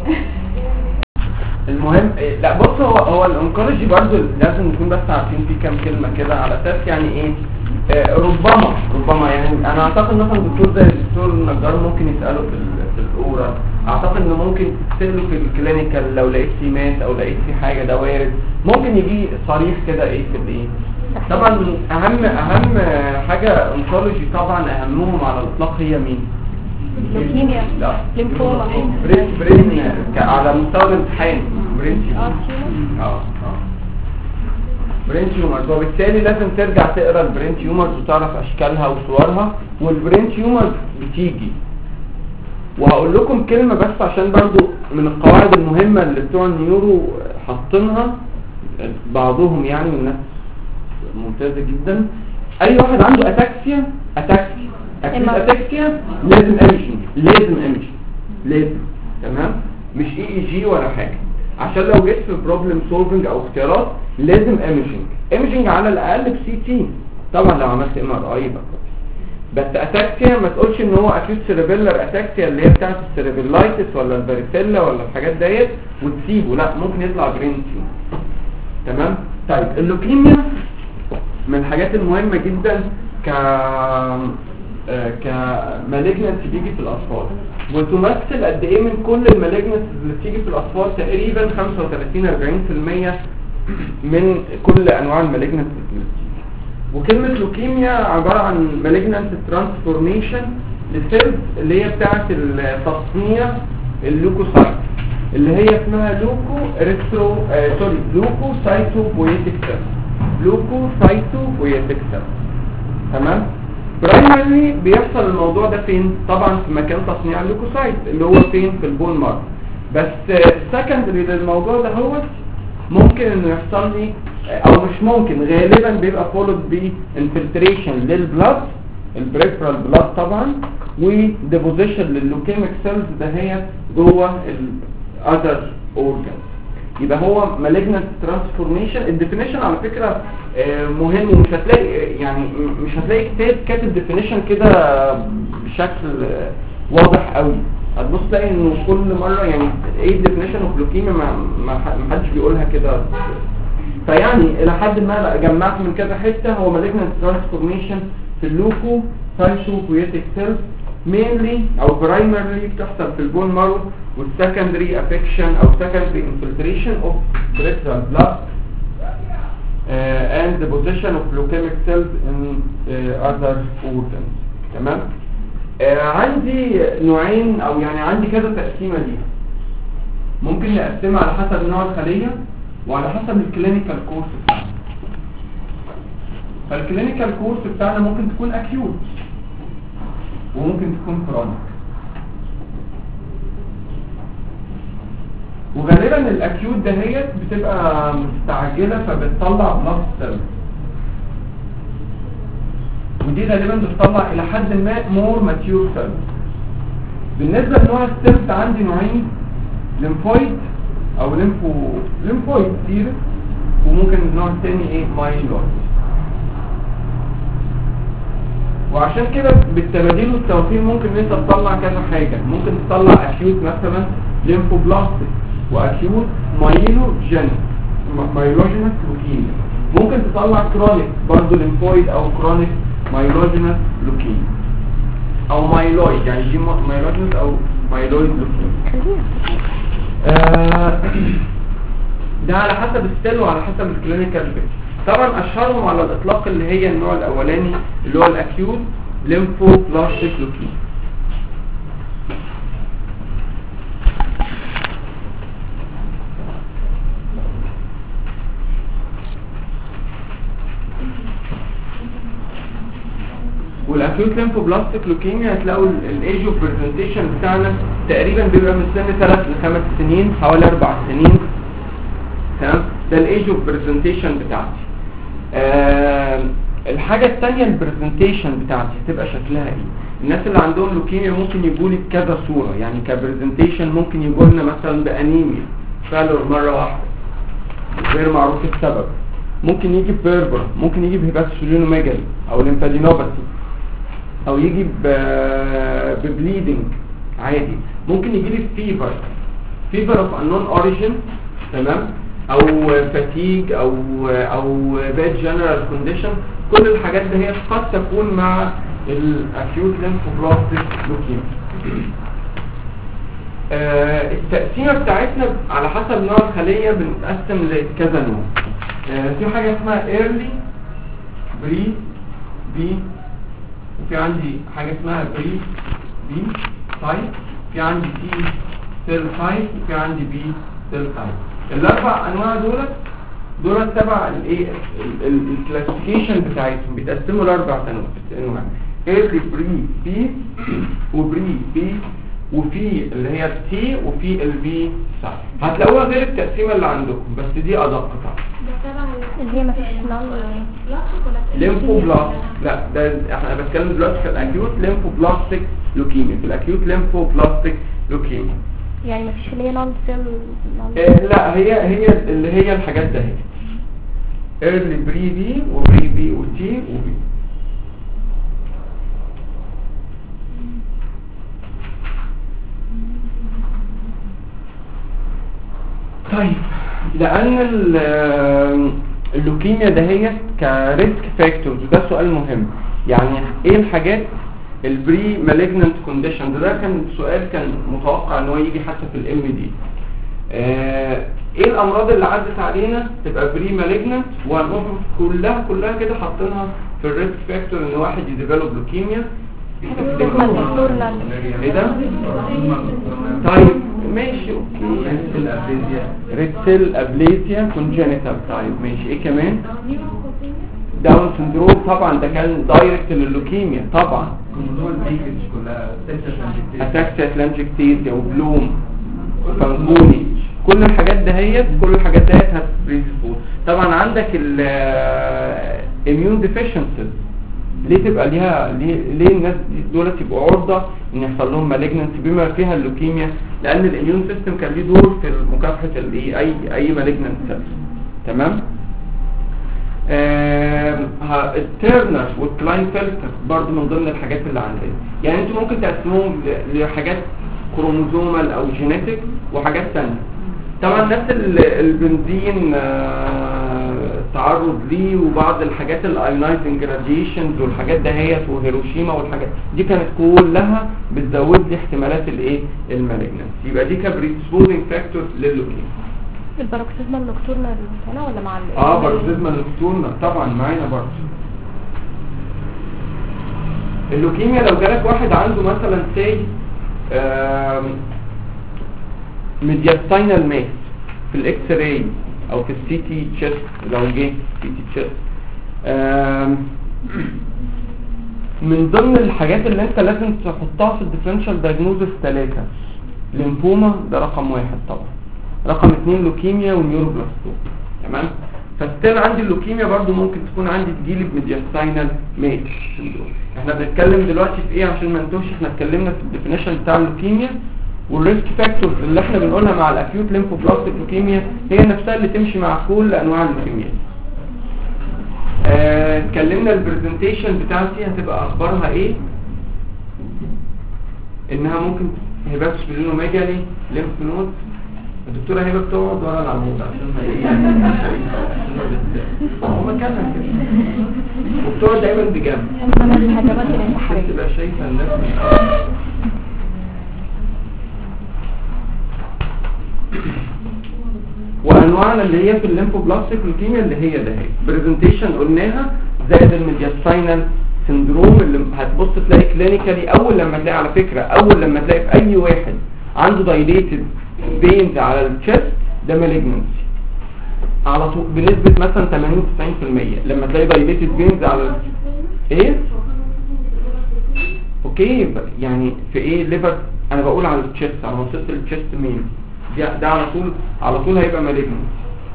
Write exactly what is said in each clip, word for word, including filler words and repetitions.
المهم لا بص هو هو الانكولوجي برضو لازم نكون بس عارفين فيه كام كلمه كده على اساس يعني ايه آه ربما ربما يعني انا اعتقد مثلا دكتور زي الدكتور النجار ممكن يساله في في الاورال، اعتقد انه ممكن تساله في الكلينيكال لو لقيت سيمات او لقيت في حاجه ده وارد، ممكن يجي صريح كده ايه في الايه. طبعا اهم اهم حاجه انكولوجي طبعا اهمهم على الاطلاق هي مين؟ لوكيميا، ليمفوما، برين برين على مستوى الامتحان برين اه اه برين تيومرز، وبالتالي لازم ترجع تقرا البرين تيومرز وتعرف اشكالها وصورها، والبرين تيومرز بتيجي. وهقول لكم كلمه بس عشان برضو من القواعد المهمه اللي بتوع النيورو حاطينها بعضهم يعني والناس ممتازه جدا. اي واحد عنده اتاكسيا اتاكسيا اكيد اتاكسيا لازم امشي لازم امشي لازم تمام، مش اي اي جي ولا حاجه، عشان لو جيت في بروبلم سولفنج او اختيارات لازم ايميجنج ايميجنج على الاقل بسي تي، طبعا لو عملت ام ار اي بقى. بس اتاكسيا ما تقولش ان هو اكيوت سيريبيلر اتاكسيا اللي هي بتاعت السيريبيلايتس ولا الفاريسيلا ولا الحاجات ديت وتسيبه، لا ممكن يطلع برين تيومر. تمام. طيب اللوكيميا من الحاجات المهمه جدا ك كمالجنس بيجي في الاطفال، وتمثل قد ايه من كل المالجنس اللي بتيجي في الاطفال تقريبا خمسة وثلاثين أربعين بالمية من كل انواع المالجنس. وكلمه لوكيميا عباره عن مالجنس ترانسفورميشن للسيلز اللي هي بتاعه التصنيع اللوكوسايت اللي هي اسمها لوكو ريترو آه سوري لوكو سايتوبويتيك سيل لوكو سايتوبويتيك سيل. تمام. برايمري بيحصل الموضوع ده فين؟ طبعا في مكان تصنيع اللوكوسايت اللي هو فين؟ في البون مارو. بس سكندري للموضوع ده هو ممكن انه يحصل لي او مش ممكن غالبا بيبقى فولود ب انفلتريشن للبلاد البريفرال بلاد طبعا وديبوزيشن لللوكيميك سيلز ده هي جوه الاذر اورجان. يبقى هو مالجنت ترانسفورميشن. الديفينيشن على فكره مهم ومش هتلاقي يعني مش هتلاقي كتاب كاتب ديفينيشن كده بشكل واضح قوي، هتبص تلاقي انه كل مره يعني ايه الديفينيشن اوف لوكيميا ما حدش بيقولها كده، فيعني الى حد ما جمعت من كذا حته. هو مالجنت ترانسفورميشن في اللوكو سايتوبويتيك سيلز mainly او primarily بتحصل في البون مارو والسكندري افكشن او secondary infiltration of peripheral blood uh, and the position of leukemic cells in uh, other organs. تمام. uh, عندي نوعين او يعني عندي كذا تقسيمه دي، ممكن نقسمها على حسب نوع الخليه وعلى حسب الكلينيكال كورس بتاعنا. فالكلينيكال كورس بتاعنا ممكن تكون اكيوت وممكن تكون كرونيك، وغالبا الاكيوت دهيت بتبقى مستعجله فبتطلع بلاد سيل، ودي غالبا بتطلع الى حد ما مور ماتيور سيل. بالنسبه لنوع السيلز عندي نوعين، ليمفويد او ليمفو ليمفويد سيرس، وممكن النوع الثاني ايه مايلويد. وعشان كده بالتبادل والتوفيق ممكن ان انت تطلع كذا حاجه، ممكن تطلع اكيوت مثلا ليمفوبلاستيك واكيوت مايلوجينيك مايلوجينيك لوكيميا، ممكن تطلع كرونيك برضه ليمفويد او كرونيك مايلوجينيك لوكيميا او مايلويد، يعني دي مايلوجينيك او مايلويد لوكيميا. آه ده على حسب السيل وعلى حسب الكلينيكال بيت. طبعا اشهرهم على الاطلاق اللي هي النوع الاولاني اللي هو الاكيوت ليمفوبلاستيك لوكيميا. والاكيوت ليمفوبلاستيك لوكيميا هتلاقوا الايج اوف برزنتيشن بتاعنا تقريبا بيبقى من سن ثلاث لخمس سنين، حوالي اربع سنين. تمام. ده الايج اوف برزنتيشن بتاعتي. آه الحاجه الثانيه البرزنتيشن بتاعتي هتبقى شكلها ايه. الناس اللي عندهم لوكيميا ممكن يجوا لي بكذا صوره، يعني كبرزنتيشن ممكن يجوا لنا مثلا بانيميا فالور مره واحده غير معروف السبب، ممكن يجي ببيربر، ممكن يجي بهيباتوسيلينوميجالي او ليمفادينوباثي، او يجي ببليدنج عادي، ممكن يجي لي فيفر fever of unknown origin، تمام، او fatigue او او bad general condition. كل الحاجات دي هي قد تكون مع الاكيوت ليمفوبلاستيك لوكيميا. آه التقسيمه بتاعتنا على حسب نوع الخليه بنتقسم لكذا نوع. آه في حاجه اسمها early بري بي، وفي عندي حاجه اسمها بري بي تايب، في عندي تي سيل تايب، وفي عندي بي سيل تايب. الاربع انواع دولت دولت تبع الايه الكلاسيفيكيشن بتاعتهم، بيتقسموا لاربع انواع: ايرلي بري بي، وبري بي، وفي اللي هي التي، وفي البي سايد. هتلاقوها غير التقسيمه اللي عندكم بس دي ادق طبعا. اللي هي ما فيش ليمفوبلاست، لا ده احنا بنتكلم دلوقتي في الاكيوت ليمفوبلاستيك لوكيميا، في الاكيوت ليمفوبلاستيك لوكيميا. يعني ما فيش اللي هي نون سيل؟ إيه لا، هي هي اللي هي الحاجات ده هي ايرلي بري بي وبري بي وتي وبي. طيب لان اللوكيميا ده هي كريسك فاكتورز، وده سؤال مهم، يعني ايه الحاجات البري مالجننت كونديشن ده, ده كان سؤال كان متوقع ان هو يجي حتى في الام دي. آه ايه الامراض اللي عدت علينا تبقى بري مالجننت، وهنروح كلها كلها كده حاطينها في الريسك فاكتور ان واحد يديفلوب لوكيميا. ايه ده؟ طيب ماشي اوكي. ريد سيل ابليزيا كونجينيتال، طيب ماشي. ايه كمان؟ داون سندروم، طبعا ده كان دايركت لللوكيميا طبعا. اتاكسيا لانجكتيزيا وبلوم وفانجوني، كل الحاجات دهيت كل الحاجات دهيت هتبريسبوز. طبعا عندك الاميون ديفيشنسيز، ليه تبقى ليها ليه, ليه الناس دول تبقوا عرضه ان يحصل لهم مالجنسي بما فيها اللوكيميا؟ لان الاميون سيستم كان ليه دور في مكافحه الايه اي اي مالجنسي، تمام. آه التيرنر والكلاين فلتر برضو من ضمن الحاجات اللي عندنا. يعني انتوا ممكن تقسموهم لحاجات كروموزومال او جينيتك وحاجات ثانيه. طبعا نفس البنزين آه تعرض ليه، وبعض الحاجات الايونايزنج راديشنز والحاجات دهيت وهيروشيما والحاجات دي كانت كلها بتزود لي احتمالات الايه المالجنسي. يبقى دي كبريسبوزنج فاكتور لللوكيميا. الباروكسيزما النكتورنال هنا ولا مع ال اه باروكسيزما النكتورنال طبعا معانا برضه. اللوكيميا لو جالك واحد عنده مثلا سي ميدياستاينال ماس في الاكس راي او في السي تي تشيست، لو جه سي تي تشيست، من ضمن الحاجات اللي انت لازم تحطها في الديفرنشال دايجنوزس ثلاثه. ليمفوما ده رقم واحد طبعا، رقم اثنين لوكيميا ونيوروبلاستوم، تمام. فستيل عندي اللوكيميا برضو ممكن تكون عندي تجيلي بميدياستاينال ماس سندروم. احنا بنتكلم دلوقتي في ايه عشان ما نتوهش؟ احنا اتكلمنا في الديفينيشن بتاع اللوكيميا والريسك فاكتورز اللي احنا بنقولها مع الاكيوت ليمفوبلاستيك لوكيميا هي نفسها اللي تمشي مع كل انواع اللوكيميا. اتكلمنا آه البرزنتيشن بتاعتي هتبقى اخبارها ايه؟ انها ممكن هيباتوس بلينوميجالي، ليمف نود. الدكتوره هبه بتقعد ورا العمود عشان ما ايه هو مكانها كده، وبتقعد دايما بجنب عشان تبقى شايفه الناس من وانواعنا اللي هي في الليمفوبلاستيك لوكيميا اللي هي ده هي برزنتيشن قلناها، زائد الميدياستاينال سندروم اللي هتبص تلاقي كلينيكالي اول لما تلاقي، على فكره اول لما تلاقي في اي واحد عنده دايليتد بينز على الشيست ده مالجنسي على طول بنسبه مثلا ثمانين تسعين في المية. لما تلاقي دايليتد بينز على ايه اوكي يعني في ايه ليفر، انا بقول على الشيست، على منطقه الشيست مين ده, ده على طول على طول هيبقى مالجنسي.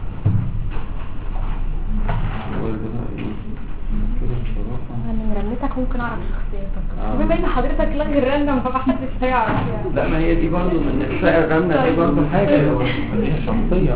رنتك ممكن اعرف شخصيتك بما ان حضرتك لغي الرنه ما حدش هيعرف يعني. لا ما هي دي برضه من احساء الرنه دي برضه حاجه دي شخصيه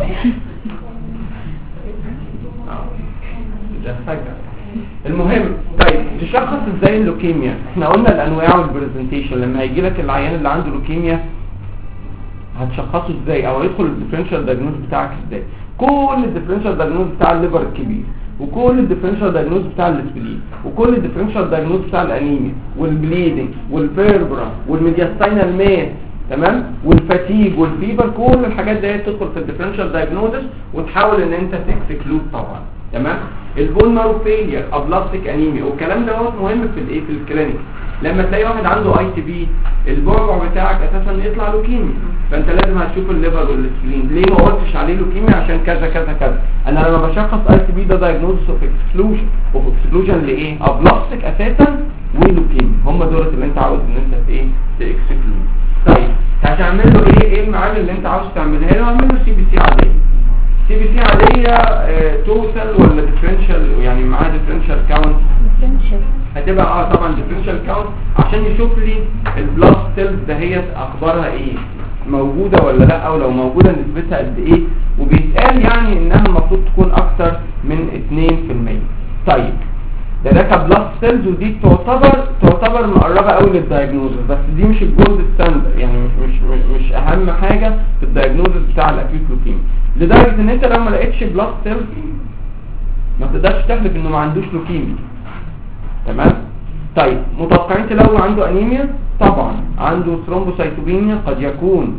اه ده حاجه. المهم طيب تشخص ازاي اللوكيميا؟ احنا قلنا الانواع والبرزنتيشن. لما هيجي لك العيان اللي عنده لوكيميا هتشخصه ازاي او هيدخل الديفرنشال دايجنوز بتاعك ازاي؟ كل الديفرنشال دايجنوز بتاع الليفر الكبير، وكل الديفرنشال دايجنوز بتاع الاسبلين، وكل الديفرنشال دايجنوز بتاع الانيميا والبليدنج والفيربرا والميدياستاينال ماس، تمام، والفاتيج والفيبر، كل الحاجات دي تدخل في الديفرنشال دايجنوزس وتحاول ان انت تكسكلود طبعا، تمام. البون مارو فيلير، ابلاستيك انيميا، والكلام ده هو مهم في الايه في الكلينيك. لما تلاقي واحد عنده اي تي بي البعبع بتاعك اساسا يطلع لوكيميا، فانت لازم هتشوف الليفر والسكرين ليه ما قلتش عليه لوكيميا عشان كذا كذا كذا. انا لما بشخص اي تي بي ده دايجنوزس اوف اكسكلوجن، اوف اكسكلوجن لايه؟ ابلاستيك اساسا ولوكيميا، هم دول اللي انت عاوز ان انت ايه تاكسكلود. طيب هتعمل له ايه؟ ايه المعامل اللي انت عاوز تعملها له؟ هعمل له سي بي سي عاديه. سي بي سي عاديه اه توتال ولا ديفرنشال؟ يعني معاها ديفرنشال كاونت؟ ديفرنشال هتبقى اه طبعا ديفرنشال كاونت عشان يشوف لي البلاد سيلز دهيت اخبارها ايه، موجوده ولا لا، او لو موجوده نسبتها قد ايه. وبيتقال يعني انها المفروض تكون اكتر من اتنين في المية. طيب ده ده كبلاد سيلز، ودي تعتبر تعتبر مقربه قوي للدايجنوزس، بس دي مش الجولد ستاندرد، يعني مش مش مش اهم حاجه في الدايجنوزس بتاع الاكيوت لوكيميا، لدرجه ان انت لو ما لقيتش بلاد سيلز ما تقدرش تحلف انه ما عندوش لوكيميا، تمام. طيب متوقعين تلاقوا عنده انيميا؟ طبعا عنده ثرومبوسايتوبينيا، قد يكون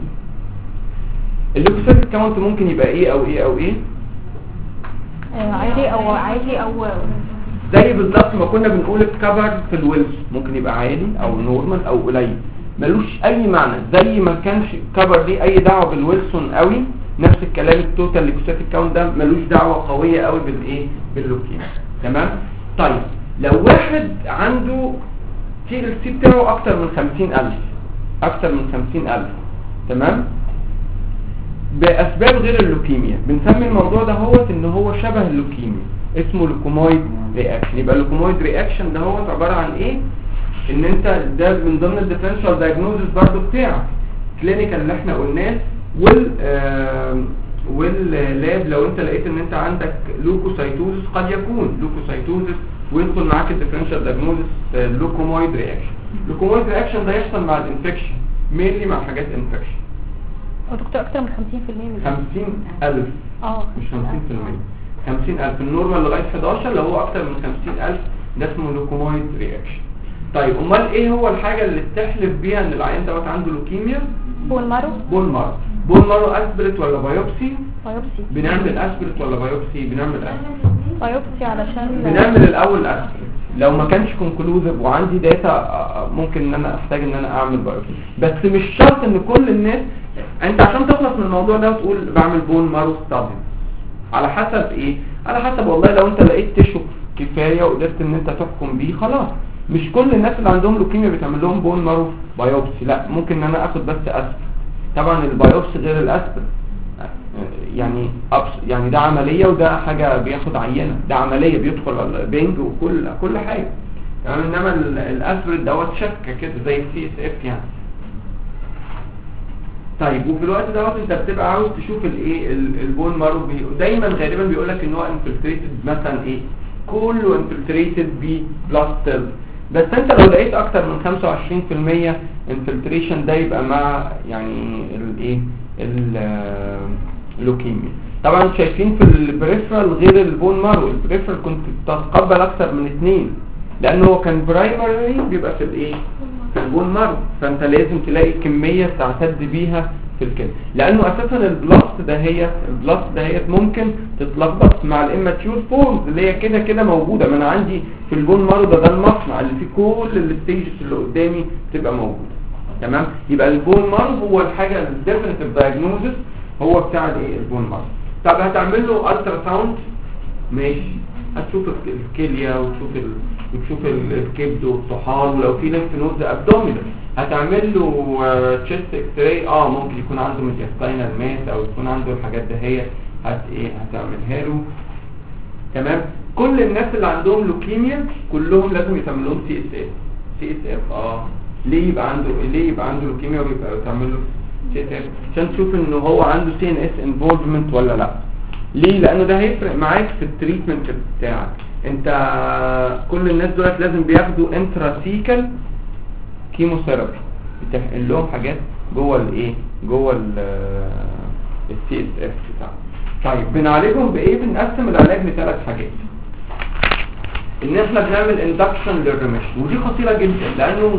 الليكوسايت كاونت ممكن يبقى ايه او ايه او ايه آه عالي او عالي او زي بالظبط ما كنا بنقول الكفر في الويلز، ممكن يبقى عالي او نورمال او قليل، ملوش اي معنى. زي ما كانش كفر ليه اي دعوه بالويلسون قوي، نفس الكلام التوتال ليكوسايت كاونت ده ملوش دعوه قويه قوي بالايه باللوكيميا، تمام. طيب لو واحد عنده تي ال سي بتاعه اكتر من خمسين الف، اكتر من خمسين الف، تمام، باسباب غير اللوكيميا، بنسمي الموضوع ده هو ان هو شبه اللوكيميا، اسمه لوكومويد رياكشن. يبقى اللوكومويد رياكشن ده هو عباره عن ايه؟ ان انت ده من ضمن الديفرنشال دايجنوزس برضو بتاعك كلينيكال اللي احنا قلناه، وال آه واللاب لو انت لقيت ان انت عندك لوكوسايتوزس، قد يكون لوكوسايتوزس ويدخل معاك الديفرنشال دايجنوزس لوكومويد رياكشن. لوكومويد رياكشن ده يحصل مع الانفكشن، مينلي مع حاجات انفكشن. هو دكتور اكتر من خمسين في المية من خمسين الف اه مش خمسين في المية، خمسين الف النورمال لغايه حداشر، لو هو اكتر من خمسين الف ده اسمه لوكومويد رياكشن. طيب امال ايه هو الحاجه اللي تحلف بيها ان العيان دوت عنده لوكيميا؟ بون مارو. بون مارو. بون مارو اسبرت ولا بايوبسي؟ بايوبسي. بنعمل اسبرت ولا بايوبسي؟ بنعمل اسبرت. بايوبسي علشان بنعمل الاول اسبرت، لو ما كانش كونكلوزيف وعندي داتا ممكن ان انا احتاج ان انا اعمل بايوبسي، بس مش شرط ان كل الناس. انت عشان تخلص من الموضوع ده وتقول بعمل بون مارو ستادي على حسب ايه؟ على حسب والله لو انت لقيت تشو كفايه وقدرت ان انت تحكم بيه خلاص. مش كل الناس اللي عندهم لوكيميا بتعمل لهم بون مارو بايوبسي، لا، ممكن ان انا اخد بس اسبرت. طبعا البايوبسي غير الاسبرت، يعني يعني ده عمليه وده حاجه بياخد عينه، ده عمليه بيدخل بينج وكل كل حاجه، يعني انما الاسبرت دوت شكه كده زي السي اس اف يعني. طيب وفي الوقت دوت انت بتبقى عاوز تشوف الايه البون مارو، دايما غالبا بيقول لك ان هو انفلتريتد مثلا ايه، كله انفلتريتد ببلاد سيلز، بس انت لو لقيت اكتر من خمسة وعشرين في المية انفلتريشن ده يبقى مع يعني الايه اللوكيميا. طبعا شايفين في البريفرال غير البون مارو، البريفرال كنت تتقبل اكتر من اتنين لانه هو كان برايمري بيبقى في الايه في البون مارو، فانت لازم تلاقي كميه تعتد بيها في الكلى، لانه اساسا البلاست دهيت البلاست دهيت ممكن تتلخبط مع الاماتيور فورمز اللي هي كده كده موجوده. ما انا عندي في البون مارو ده ده المصنع اللي فيه كل الستيجز اللي قدامي تبقى موجوده، تمام. يبقى البون مارو هو الحاجه الديفينيتيف دايجنوزس هو بتاع الايه البون مارو. طب هتعمل له الترا ساوند، ماشي، هتشوف الكليه وتشوف ال... وتشوف الكبد والطحال، ولو في ليمف نودز ابدومينال هتعمل له تشيست اكس راي، اه ممكن يكون عنده ميدياستاينال ماس او يكون عنده الحاجات دهيت، هت ايه هتعملها له، تمام. كل الناس اللي عندهم لوكيميا كلهم لازم يتعمل لهم سي اس اف. سي اس اف اه ليه يبقى عنده ليه يبقى عنده لوكيميا ويبقى يتعمل له سي اس اف؟ عشان تشوف انه هو عنده سي ان اس انفولفمنت ولا لا. ليه؟ لانه ده هيفرق معاك في التريتمنت بتاعك. انت كل الناس دولت لازم بياخدوا انتراسيكال كيموثيرابي، بتحقن لهم حاجات جوه الايه جوه السي اس اف بتاعه. طيب بنعالجهم بايه؟ بنقسم العلاج لثلاث حاجات. ان احنا بنعمل اندكشن للريميشن، ودي خطيره جدا لانه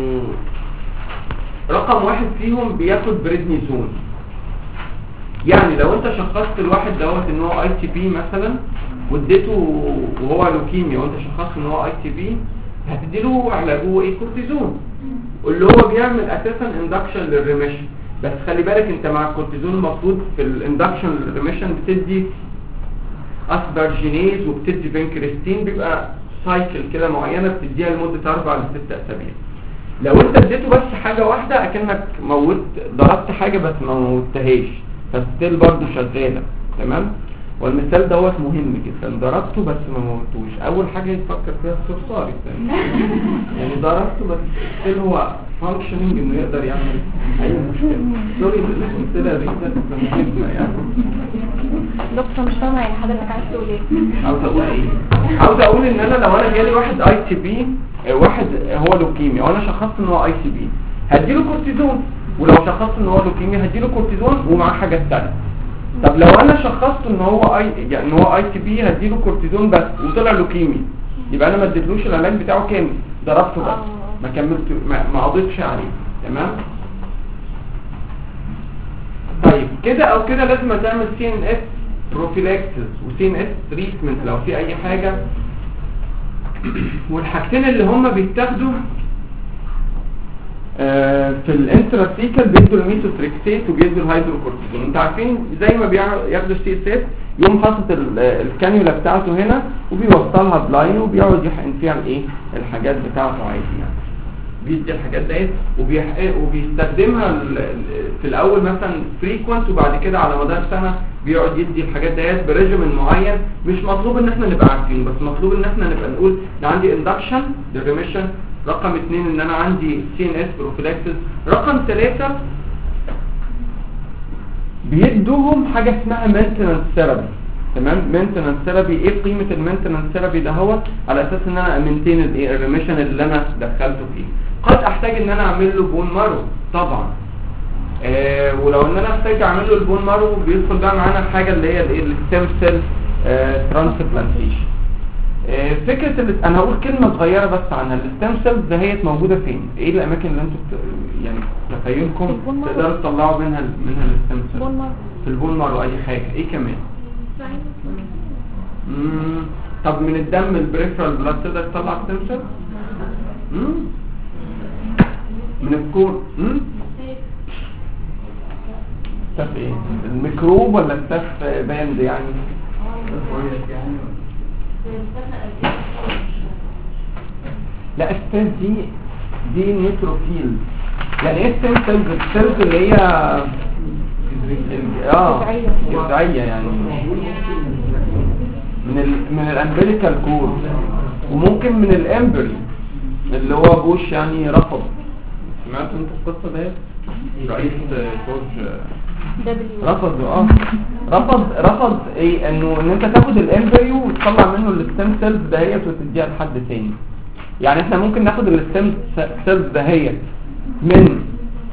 رقم واحد فيهم بياخد بريدنيزون. يعني لو انت شخصت الواحد دوت ان هو اي تي بي مثلا واديته وهو لوكيميا وانت شخصت ان هو اي تي بي، هتديله علاجه ايه؟ كورتيزون، اللي هو بيعمل اساسا اندكشن للريميشن. بس خلي بالك انت مع الكورتيزون المفروض في الاندكشن للريميشن بتدي اسبرجينيز وبتدي بنكريستين، بيبقى سايكل كده معينه بتديها لمده اربع لست اسابيع. لو انت اديته بس حاجه واحده اكنك موت ضربت حاجه بس ما موتهاش، فستيل برضه شغاله. تمام؟ والمثال دوت مهم جدا، ضربته بس ما موتوش. اول حاجه يفكر فيها الصرصار يعني ضربته بس ستيل هو فانكشننج انه يقدر يعمل اي مشكله. سوري الامثله دي مهمه يعني. دكتور مش فاهمه يعني حضرتك عايز تقول ايه؟ عاوز اقول ايه؟ عاوز اقول ان انا لو انا جالي واحد اي تي بي، واحد هو لوكيميا وانا شخصت ان هو اي تي بي، هديله كورتيزون. ولو شخصت ان هو لوكيميا هديله كورتيزون ومعاه حاجه ثانيه. طب لو انا شخصت ان هو اي يعني ان هو اي تي بي هديله كورتيزون بس وطلع لوكيمي، يبقى انا ما اديتلوش العلاج بتاعه كامل، ضربته بس ما كملت ما, ما قضيتش عليه. تمام؟ طيب كده او كده لازم تعمل سي ان اس بروفيلاكسس وسي ان اس تريتمنت لو في اي حاجه. والحاجتين اللي هم بيتاخدوا آه في الانتراسيكال بيدوا الميثوتريكسيت وبيدوا الهيدروكورتيزون. انتوا عارفين زي ما بياخدوا السي اس اس يوم حاطط الكانيولا بتاعته هنا وبيوصلها بلاين وبيقعد يحقن فيها الايه الحاجات بتاعته عادي يعني. بيدي الحاجات ديت وبيحقق وبيستخدمها في الاول مثلا فريكوينت، وبعد كده على مدار سنه بيقعد يدي الحاجات ديت بريجيمن معين. مش مطلوب ان احنا نبقى عارفين، بس مطلوب ان احنا نبقى نقول ان عندي اندكشن للريميشن. رقم اثنين ان انا عندي سي ان اس بروفيلاكسس. رقم ثلاثة بيدوهم حاجه اسمها مينتنانس ثيرابي. تمام؟ مينتنانس ثيرابي. ايه قيمه المينتنانس ثيرابي ده؟ هو على اساس ان انا امنتين الايه الريميشن اللي انا دخلته فيه. قد احتاج ان انا اعمل له بون مارو طبعا. آه ولو ان انا احتاج اعمل له البون مارو بيدخل بقى معانا الحاجه اللي هي الايه الستيم سيل ترانسبلانتيشن. آه فكره اللي انا هقول كلمه صغيره بس عنها. الستيم سيلز دهيت موجوده فين؟ ايه الاماكن اللي انتوا بت... يعني تخيلكم تقدروا تطلعوا منها منها الستيم سيل؟ في البون مارو. اي حاجه. ايه كمان؟ امم طب من الدم البريفرال بلاد تقدر تطلع ستيم سيل؟ امم من الكور. امم ستاف ايه؟ الميكروب ولا ستاف باند يعني؟ لا ستاف دي دي نيتروفيل. يعني ايه ستيم سيلز؟ السيلز اللي هي اه جذعيه يعني من ال من الامبليكال كور، وممكن من الامبري اللي هو بوش يعني رفض. سمعت انت القصه ديت؟ رئيس كوج رفض اه رفض رفض ايه انه ان انت تاخد الامبريو وتطلع منه الستيم سيلز دهيت وتديها لحد تاني. يعني احنا ممكن ناخد الستيم سيلز دهيت من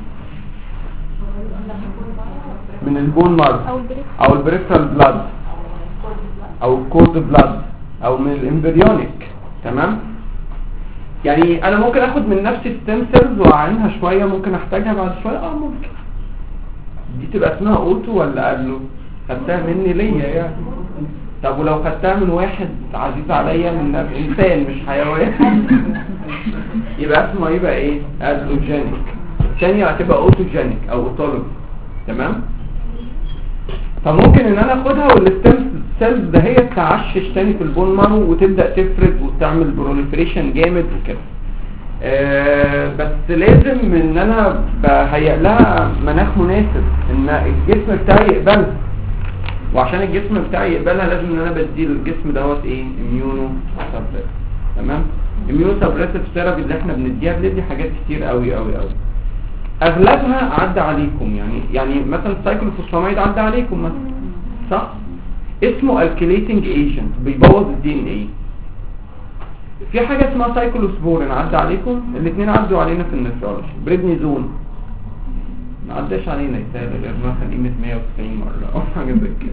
من البون مارو او البريفرال بلاد او الكورد بلاد او من الامبريونيك. تمام؟ يعني انا ممكن اخد من نفس الستيم سيلز واعينها شويه، ممكن احتاجها بعد شويه اه ممكن. دي تبقى اسمها اوتو ولا قبله؟ خدتها مني ليا يعني. طب ولو خدتها من واحد عزيز عليا من انسان مش حيوان يبقى اسمه يبقى ايه؟ الوجينيك. الثانيه هتبقى اوتوجينيك او اوتولوجي. تمام؟ فممكن ان انا اخدها والستيم سيلز ده هي تعشش تاني في البون مارو وتبدا تفرد وتعمل بروليفريشن جامد وكده. آه بس لازم ان انا بهيئ لها مناخ مناسب ان الجسم بتاعي يقبلها، وعشان الجسم بتاعي يقبلها لازم ان انا بدي الجسم دوت ايه؟ اميونو سبريسيف. تمام؟ اميونو سبريسيف ثيرابي اللي احنا بنديها بندي حاجات كتير قوي قوي قوي. اغلبها عدى عليكم يعني يعني مثلا السايكلوفوسفاميد عدى عليكم مثلا صح؟ اسمه الكيليتنج ايجنت بيبوظ الدي ان ايه. في حاجه اسمها سايكلوسبورين عدى عليكم، الاثنين عدوا علينا في النفرولوجي. بريدنيزون ما عداش علينا يتهيألي غير مثلا قيمة مية وتسعين مرة أو حاجة زي كده.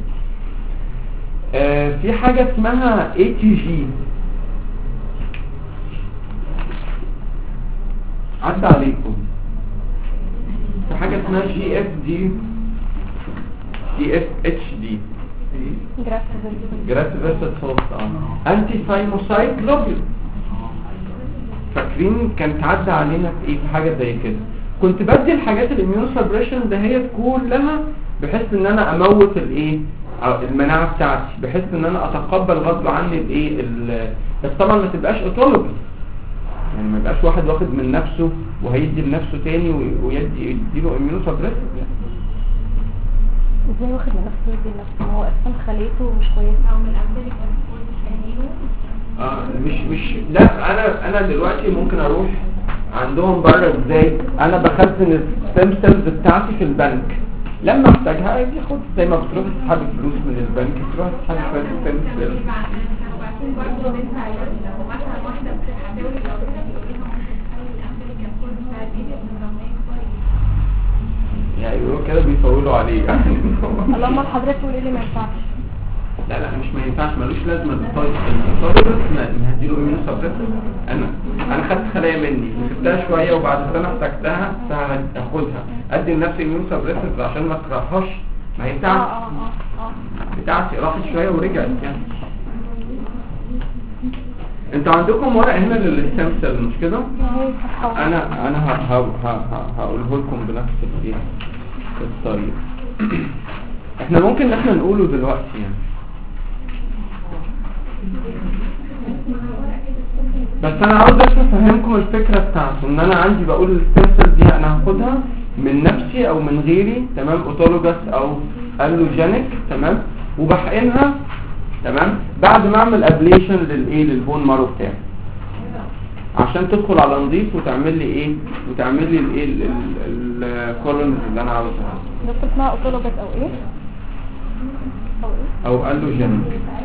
آه في حاجة اسمها اي تي جي عدى عليكم. في حاجة اسمها جي اف دي جي اف اتش دي جراف فيرسل صوت انتي ثايموسايد جلوبيول. فاكرين كانت عدى علينا في ايه؟ في حاجة زي كده. كنت بدي الحاجات الاميون سبريشن ده هي كلها بحيث ان انا اموت الايه المناعه بتاعتي، بحيث ان انا اتقبل غصب عني الايه بس طبعا ما تبقاش اوتولوجي، يعني ما يبقاش واحد واخد من نفسه وهيدي لنفسه تاني ويدي يديله اميون سبريشن. ازاي واخد من نفسه يدي لنفسه؟ ما هو اصلا خليته مش كويسه او من الامثله اه مش مش لا انا انا دلوقتي ممكن اروح عندهم بره ازاي؟ انا بخزن الستيم سيلز بتاعتي في البنك، لما احتاجها اجي اخد زي ما بتروح تسحب فلوس من البنك تروح تسحب شويه ستيم سيلز. يعني يقولوا كده بيطولوا عليه يعني. اللهم حضرتك تقول لي ما ينفعش. لا لا مش ما ينفعش، ملوش لازمه الطيب الطيب ما هديله اميون سبريسر. انا انا خدت خلايا مني وسبتها شويه وبعد كده احتاجتها فهاخدها ادي لنفسي اميون سبريسر عشان ما تكرهاش. ما ينفعش. اه اه اه بتاعتي راحت شويه ورجعت يعني. انتوا عندكم ورق هنا للستيم سيل مش كده؟ انا انا هقوله لكم بنفس الايه الطريقه. احنا ممكن احنا نقوله دلوقتي يعني، بس انا عاوز افهمكم الفكره بتاعته. ان انا عندي بقول الستيم سيل دي انا هاخدها من نفسي او من غيري، تمام، اوتولوجاس او الوجينيك، تمام، وبحقنها، تمام، بعد ما اعمل ابليشن للايه للبون مارو بتاعي عشان تدخل على نظيف وتعمل لي ايه وتعمل لي الايه الكولونز اللي انا عاوزها. ده اسمها اوتولوجاس او ايه او ايه او الوجينيك.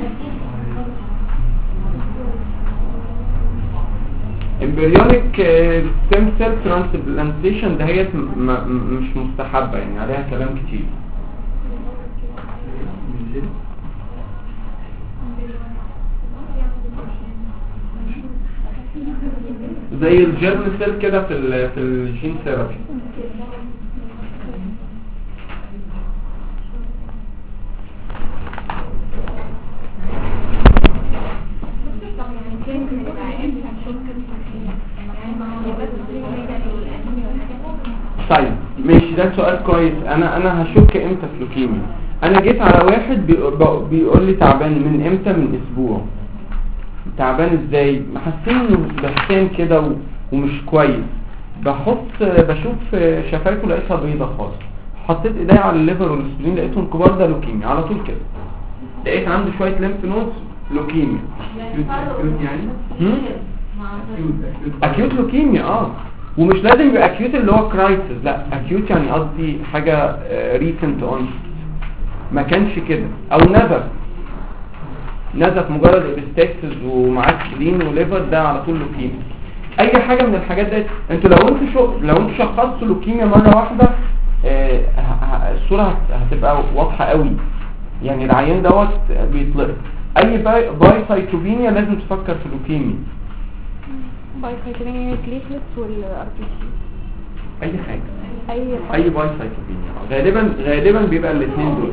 امبريونيك ستيم سيل ترانسبلانتيشن ده هي مش مستحبه يعني، عليها كلام كتير. زي الجيرم سيل كده في ال في الجين ثيرابي. طيب ماشي، ده سؤال كويس. انا انا هشك امتى في لوكيميا. انا جيت على واحد بيقول لي تعبان من امتى؟ من اسبوع. تعبان ازاي؟ محسين انه بحسين كده ومش كويس. بحط بشوف شفايفه لقيتها بيضه خالص، حطيت ايديا على الليفر والسبلين لقيتهم كبار، ده لوكيميا على طول كده. لقيت عنده شويه ليمف نودز، لوكيميا يعني. اكيوت لوكيميا اه ومش لازم يبقى اكيوت اللي هو كرايسيس، لا اكيوت يعني قصدي حاجه ريسنت اون، ما كانش كده. او نزف نزف مجرد ابستاكسس ومعاه سبلين وليفر، ده على طول لوكيميا. اي حاجه من الحاجات دي انتوا لو انتوا شو لو انتوا شخصتوا لوكيميا مره واحده آه الصوره هتبقى واضحه قوي يعني. العيان دوت بيطلق. اي باي, باي سايتوبينيا لازم تفكر في لوكيميا. باي سايتوبينيا بليتلتس والار بي سي، اي حاجه اي حاجة. اي باي سايتوبينيا غالبا غالبا بيبقى الاثنين دول.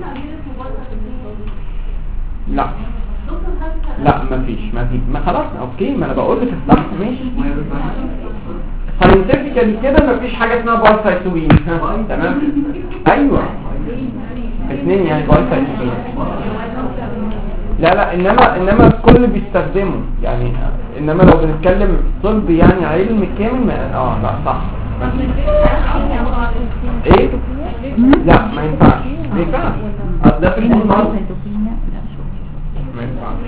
لا لا مفيش مفيش ما خلاص اوكي، ما انا بقول لك الصح ماشي. ساينتفيكالي كده مفيش حاجه اسمها باي سايتوبينيا تمام. ايوه اثنين يعني باي سايتوبينيا. لا لا انما انما الكل بيستخدمه يعني. انما لو بنتكلم طب يعني علم كامل اه لا صح. ايه لا ما ينفعش ما ينفعش ده في البون مارو ما ينفعش.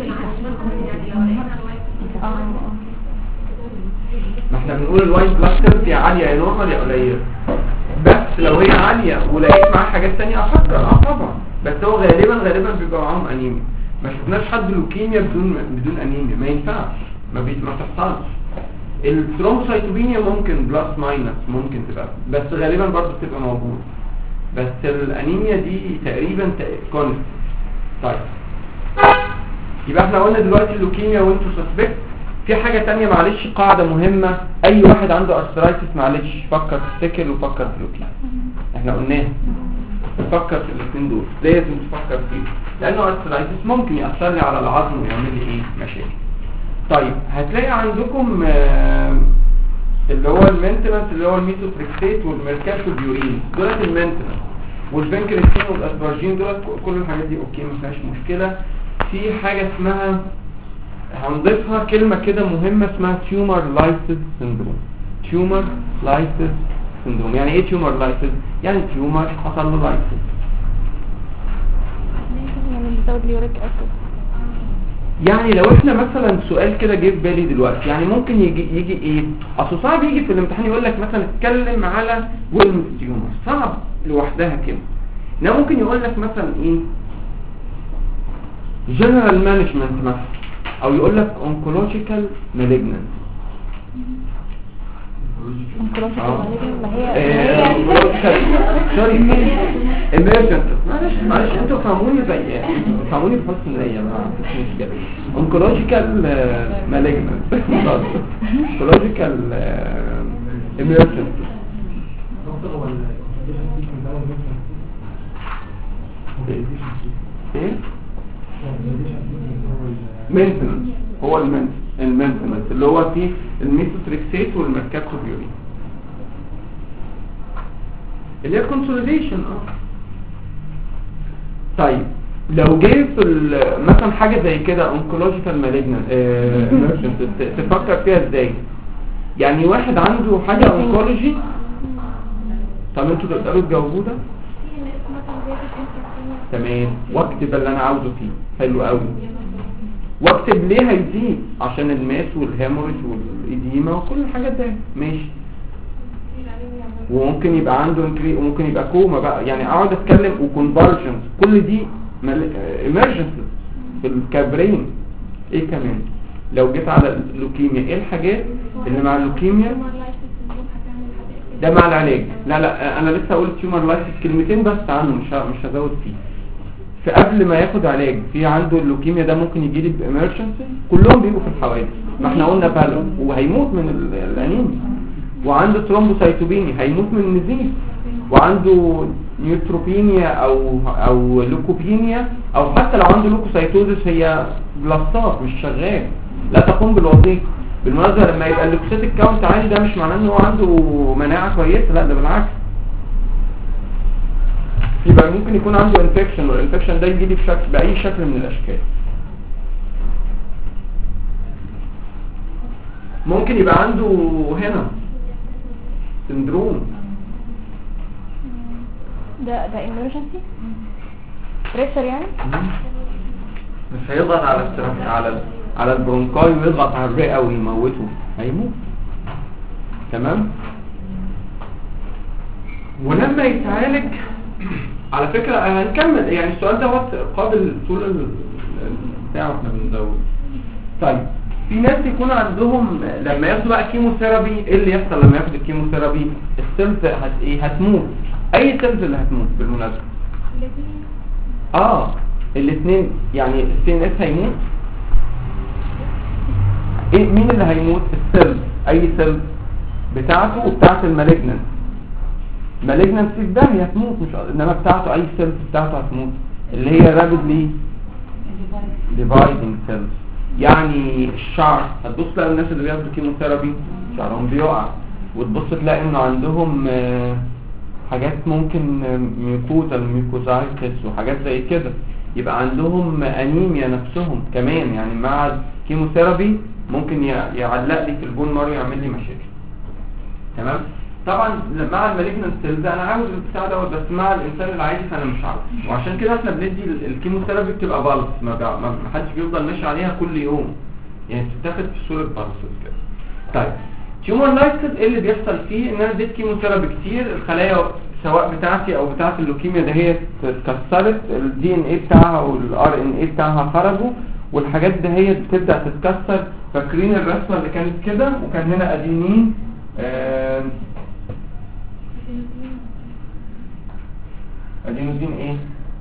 ما احنا بنقول الوايت بلاد سيلز يا عاليه يا نورمال يا قليله. بس لو هي عاليه ولقيت معاها حاجات ثانيه افكر اه طبعا. بس هو غالبا غالبا بيبقى معاهم انيميا. ما شفناش حد لوكيميا بدون بدون انيميا، ما ينفعش، ما بي... ما تحصلش. الثرومبوسايتوبينيا ممكن بلس ماينس ممكن تبقى، بس غالبا برضه بتبقى موجود، بس الانيميا دي تقريبا كونست. طيب يبقى احنا قلنا دلوقتي اللوكيميا وانتو سسبكت. في حاجة تانية معلش، قاعدة مهمة، اي واحد عنده ارثرايتس معلش فكر في سكر وفكر في لوكيميا، احنا قلناها فكر في الاثنين دول، لازم تفكر فيه، لانه ارثرايتس ممكن يأثر لي على العظم ويعمل لي ايه مشاكل. طيب هتلاقي عندكم آه اللي هو المينتنس اللي هو الميثوتريكسيت والميركاتوبيورين، دولت المينتنس، والفنكريستين والاسبارجين دولت كل الحاجات دي اوكي ما فيهاش مشكله. في حاجه اسمها هنضيفها كلمه كده مهمه اسمها تيومر لايسيس سيندروم. تيومر لايسيس سيندروم يعني ايه تيومر لايسيس؟ يعني تيومر حصل له لايسيس، يعني بتزود اليوريك اسيد. يعني لو احنا مثلا سؤال كده جه في بالي دلوقتي، يعني ممكن يجي يجي ايه؟ اصل صعب يجي في الامتحان يقول لك مثلا اتكلم على ويلمز تيومر، صعب لوحدها كده. انما ممكن يقول لك مثلا ايه؟ جنرال مانجمنت مثلا، او يقول لك اونكولوجيكال مالجنانسي. اونكولوجيكال مالجنانسي ما هي سوري ايمرجنت، معلش معلش انتوا فهموني زي فهموني بحسن نيه، ما فيش مشكله. اونكولوجيكال مالجنانسي، اونكولوجيكال ايمرجنت. ايه مينتنس، هو المينتنس اللي هو فيه الميثوتريكسيت والميركاتوبيورين اللي هي كونسوليديشن. اه طيب لو جه في مثلا حاجه زي كده اونكولوجيكال مالجنانت ايمرجنت، تفكر فيها ازاي؟ يعني واحد عنده حاجه اونكولوجي، طب انتوا تقدروا تجاوبوا ده؟ تمام، واكتب اللي انا عاوزه فيه، حلو قوي. واكتب ليه هيزيد، عشان الماس والهيموريج والايديما وكل الحاجات دي، ماشي. وممكن يبقى عنده انكري، وممكن يبقى كوما بقى، يعني اقعد اتكلم وكونفالجنس، كل دي ايمرجنسي في الكابرين. ايه كمان لو جيت على اللوكيميا، ايه الحاجات اللي مع اللوكيميا؟ ده مع العلاج. لا لا انا لسه هقول تيومر لايسيس كلمتين بس عنه، مش مش هزود فيه. فقبل ما ياخد علاج في عنده اللوكيميا ده ممكن يجي لي بامرجنسي، كلهم بيبقوا في الحوادث، ما احنا قلنا بالو وهيموت من الانيميا، وعنده ثرومبوسايتوبينيا هيموت من النزيف، وعنده نيوتروبينيا او او لوكوبينيا، او حتى لو عنده لوكوسايتوزس هي بلاستات مش شغال، لا تقوم بالوظيفه. بالمناسبه لما يبقى اللوكوسيتيك كاونت عالي ده مش معناه ان هو عنده مناعه كويسه، لا ده بالعكس، يبقى ممكن يكون عنده انفكشن، والانفكشن ده يجي لي بشكل باي شكل من الاشكال. ممكن يبقى عنده هنا سندروم، ده ده emergency بريشر يعني، مش هيضغط على السرطان على ال... على البرونكاي ويضغط على الرئه ويموته، هيموت. تمام. ولما يتعالج على فكره هنكمل، يعني السؤال ده قابل طول البتاع واحنا بنزود. طيب في ناس يكون عندهم لما ياخدوا بقى كيموثيرابي، ايه اللي يحصل لما ياخد الكيموثيرابي؟ السيلز هت ايه هتموت. اي سيلز اللي هتموت بالمناسبه؟ اه الاثنين، يعني السي ان اس هيموت. ايه مين اللي هيموت؟ السيلز، اي سيلز بتاعته وبتاعه المالجنانت. مالجنانسي ده هي هتموت، مش انما بتاعته اي سيلز بتاعته هتموت، اللي هي رابيدلي ديفايدنج سيلز. يعني الشعر، هتبص تلاقي الناس اللي بياخدوا كيموثيرابي شعرهم بيقع، وتبص تلاقي انه عندهم حاجات ممكن ميكوزا الميكوزايتس وحاجات زي كده، يبقى عندهم انيميا نفسهم كمان، يعني مع الكيموثيرابي ممكن يعلق لي في البون مارو يعمل لي مشاكل. تمام. طبعا مع المالجنانت سيلز انا عاوز البتاع دوت، بس مع الانسان العادي فانا مش عاوز، وعشان كده احنا بندي الكيموثيرابي بتبقى بالس، ما, ما حدش بيفضل ماشي عليها كل يوم، يعني بتتاخد في صوره بالسز كده. طيب تيومر لايسيس ايه اللي بيحصل فيه؟ ان انا اديت كيموثيرابي كتير، الخلايا سواء بتاعتي او بتاعه اللوكيميا ده هي اتكسرت، الدي ان ايه بتاعها والار ان ايه بتاعها خرجوا، والحاجات ده هي بتبدا تتكسر، فاكرين الرسمه اللي كانت كده وكان هنا ادينين آه ادينوزين ايه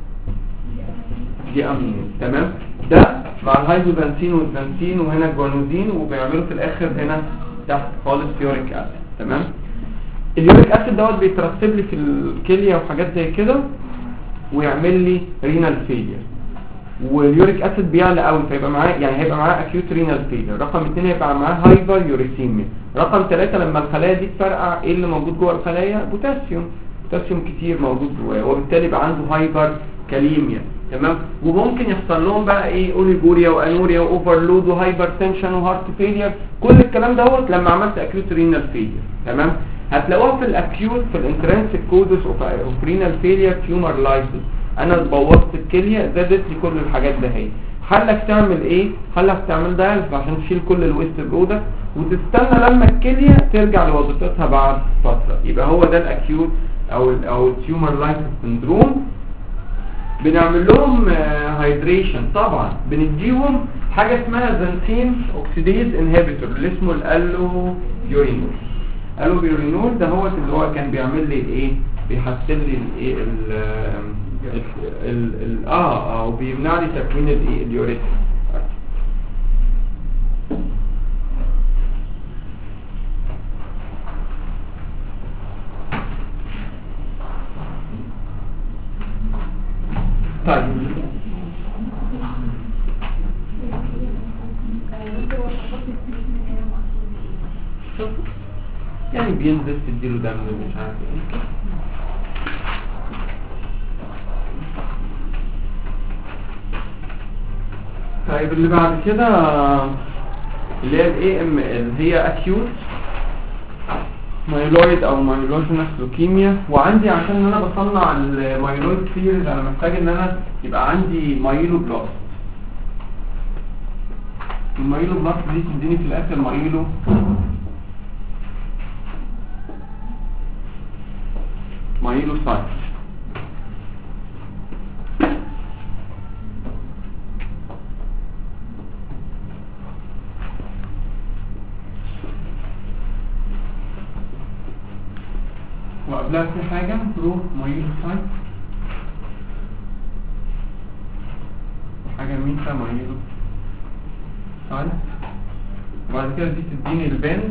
دي امين تمام. ده مع الهيدروبنسين والبنسين وهنا الجوانوزين وبيعملوا في الاخر هنا تحت خالص يوريك اسيد تمام. اليوريك اسيد دوت بيترسب لي في الكليه وحاجات زي كده ويعمل لي رينال فيلير. واليوريك اسيد بيعلى قوي فيبقى معاه يعني هيبقى معاه اكيوت رينال فيلير. رقم اتنين هيبقى معاه هايبر يوريسيميا. رقم ثلاثة لما الخلايا دي تفرقع ايه اللي موجود جوه الخلايا؟ بوتاسيوم. بوتاسيوم كتير موجود جواه وبالتالي يبقى عنده هايبر كاليميا تمام. وممكن يحصل لهم بقى ايه اوليجوريا وانوريا واوفرلود وهايبر تنشن وهارت فيلير. كل الكلام دوت لما عملت اكيوت رينال فيلير تمام. هتلاقوها في الاكيوت في الانترنسيك كوزس اوف رينال فيلير تيومر لايسيس. انا بوظت الكليه زادت لي كل الحاجات ده هي. حلك تعمل ايه؟ حلك تعمل دايلز عشان تشيل كل الويست برودكت وتستنى لما الكليه ترجع لوظيفتها بعد فتره. يبقى هو ده الاكيوت او ال او التيومر لايسيس سندروم. بنعمل لهم هايدريشن طبعا. بنديهم حاجه اسمها زنسين اوكسيديز انهبيتور اللي اسمه الالو بيورينول. الالو بيورينول ده هو اللي هو كان بيعمل لي الايه بيحسن لي الايه ال ال ال اه اه وبيمنع لي تكوين الايه اليوريك. طيب يعني بينزل تديله دم مش عارف ايه. طيب اللي بعد كده اللي هي الاي ام ال هي اكيوت مايلويد او مايلوجينس لوكيميا. وعندي عشان ان انا بصنع المايلويد سيريز انا محتاج ان انا يبقى عندي مايلو بلاست. المايلو بلاست دي تديني في الاخر مايلو مايلو سايت. وقبلها في حاجة برو مايلو سايت وحاجة ميتا مايلو سايت. وبعد كده دي تديني الباند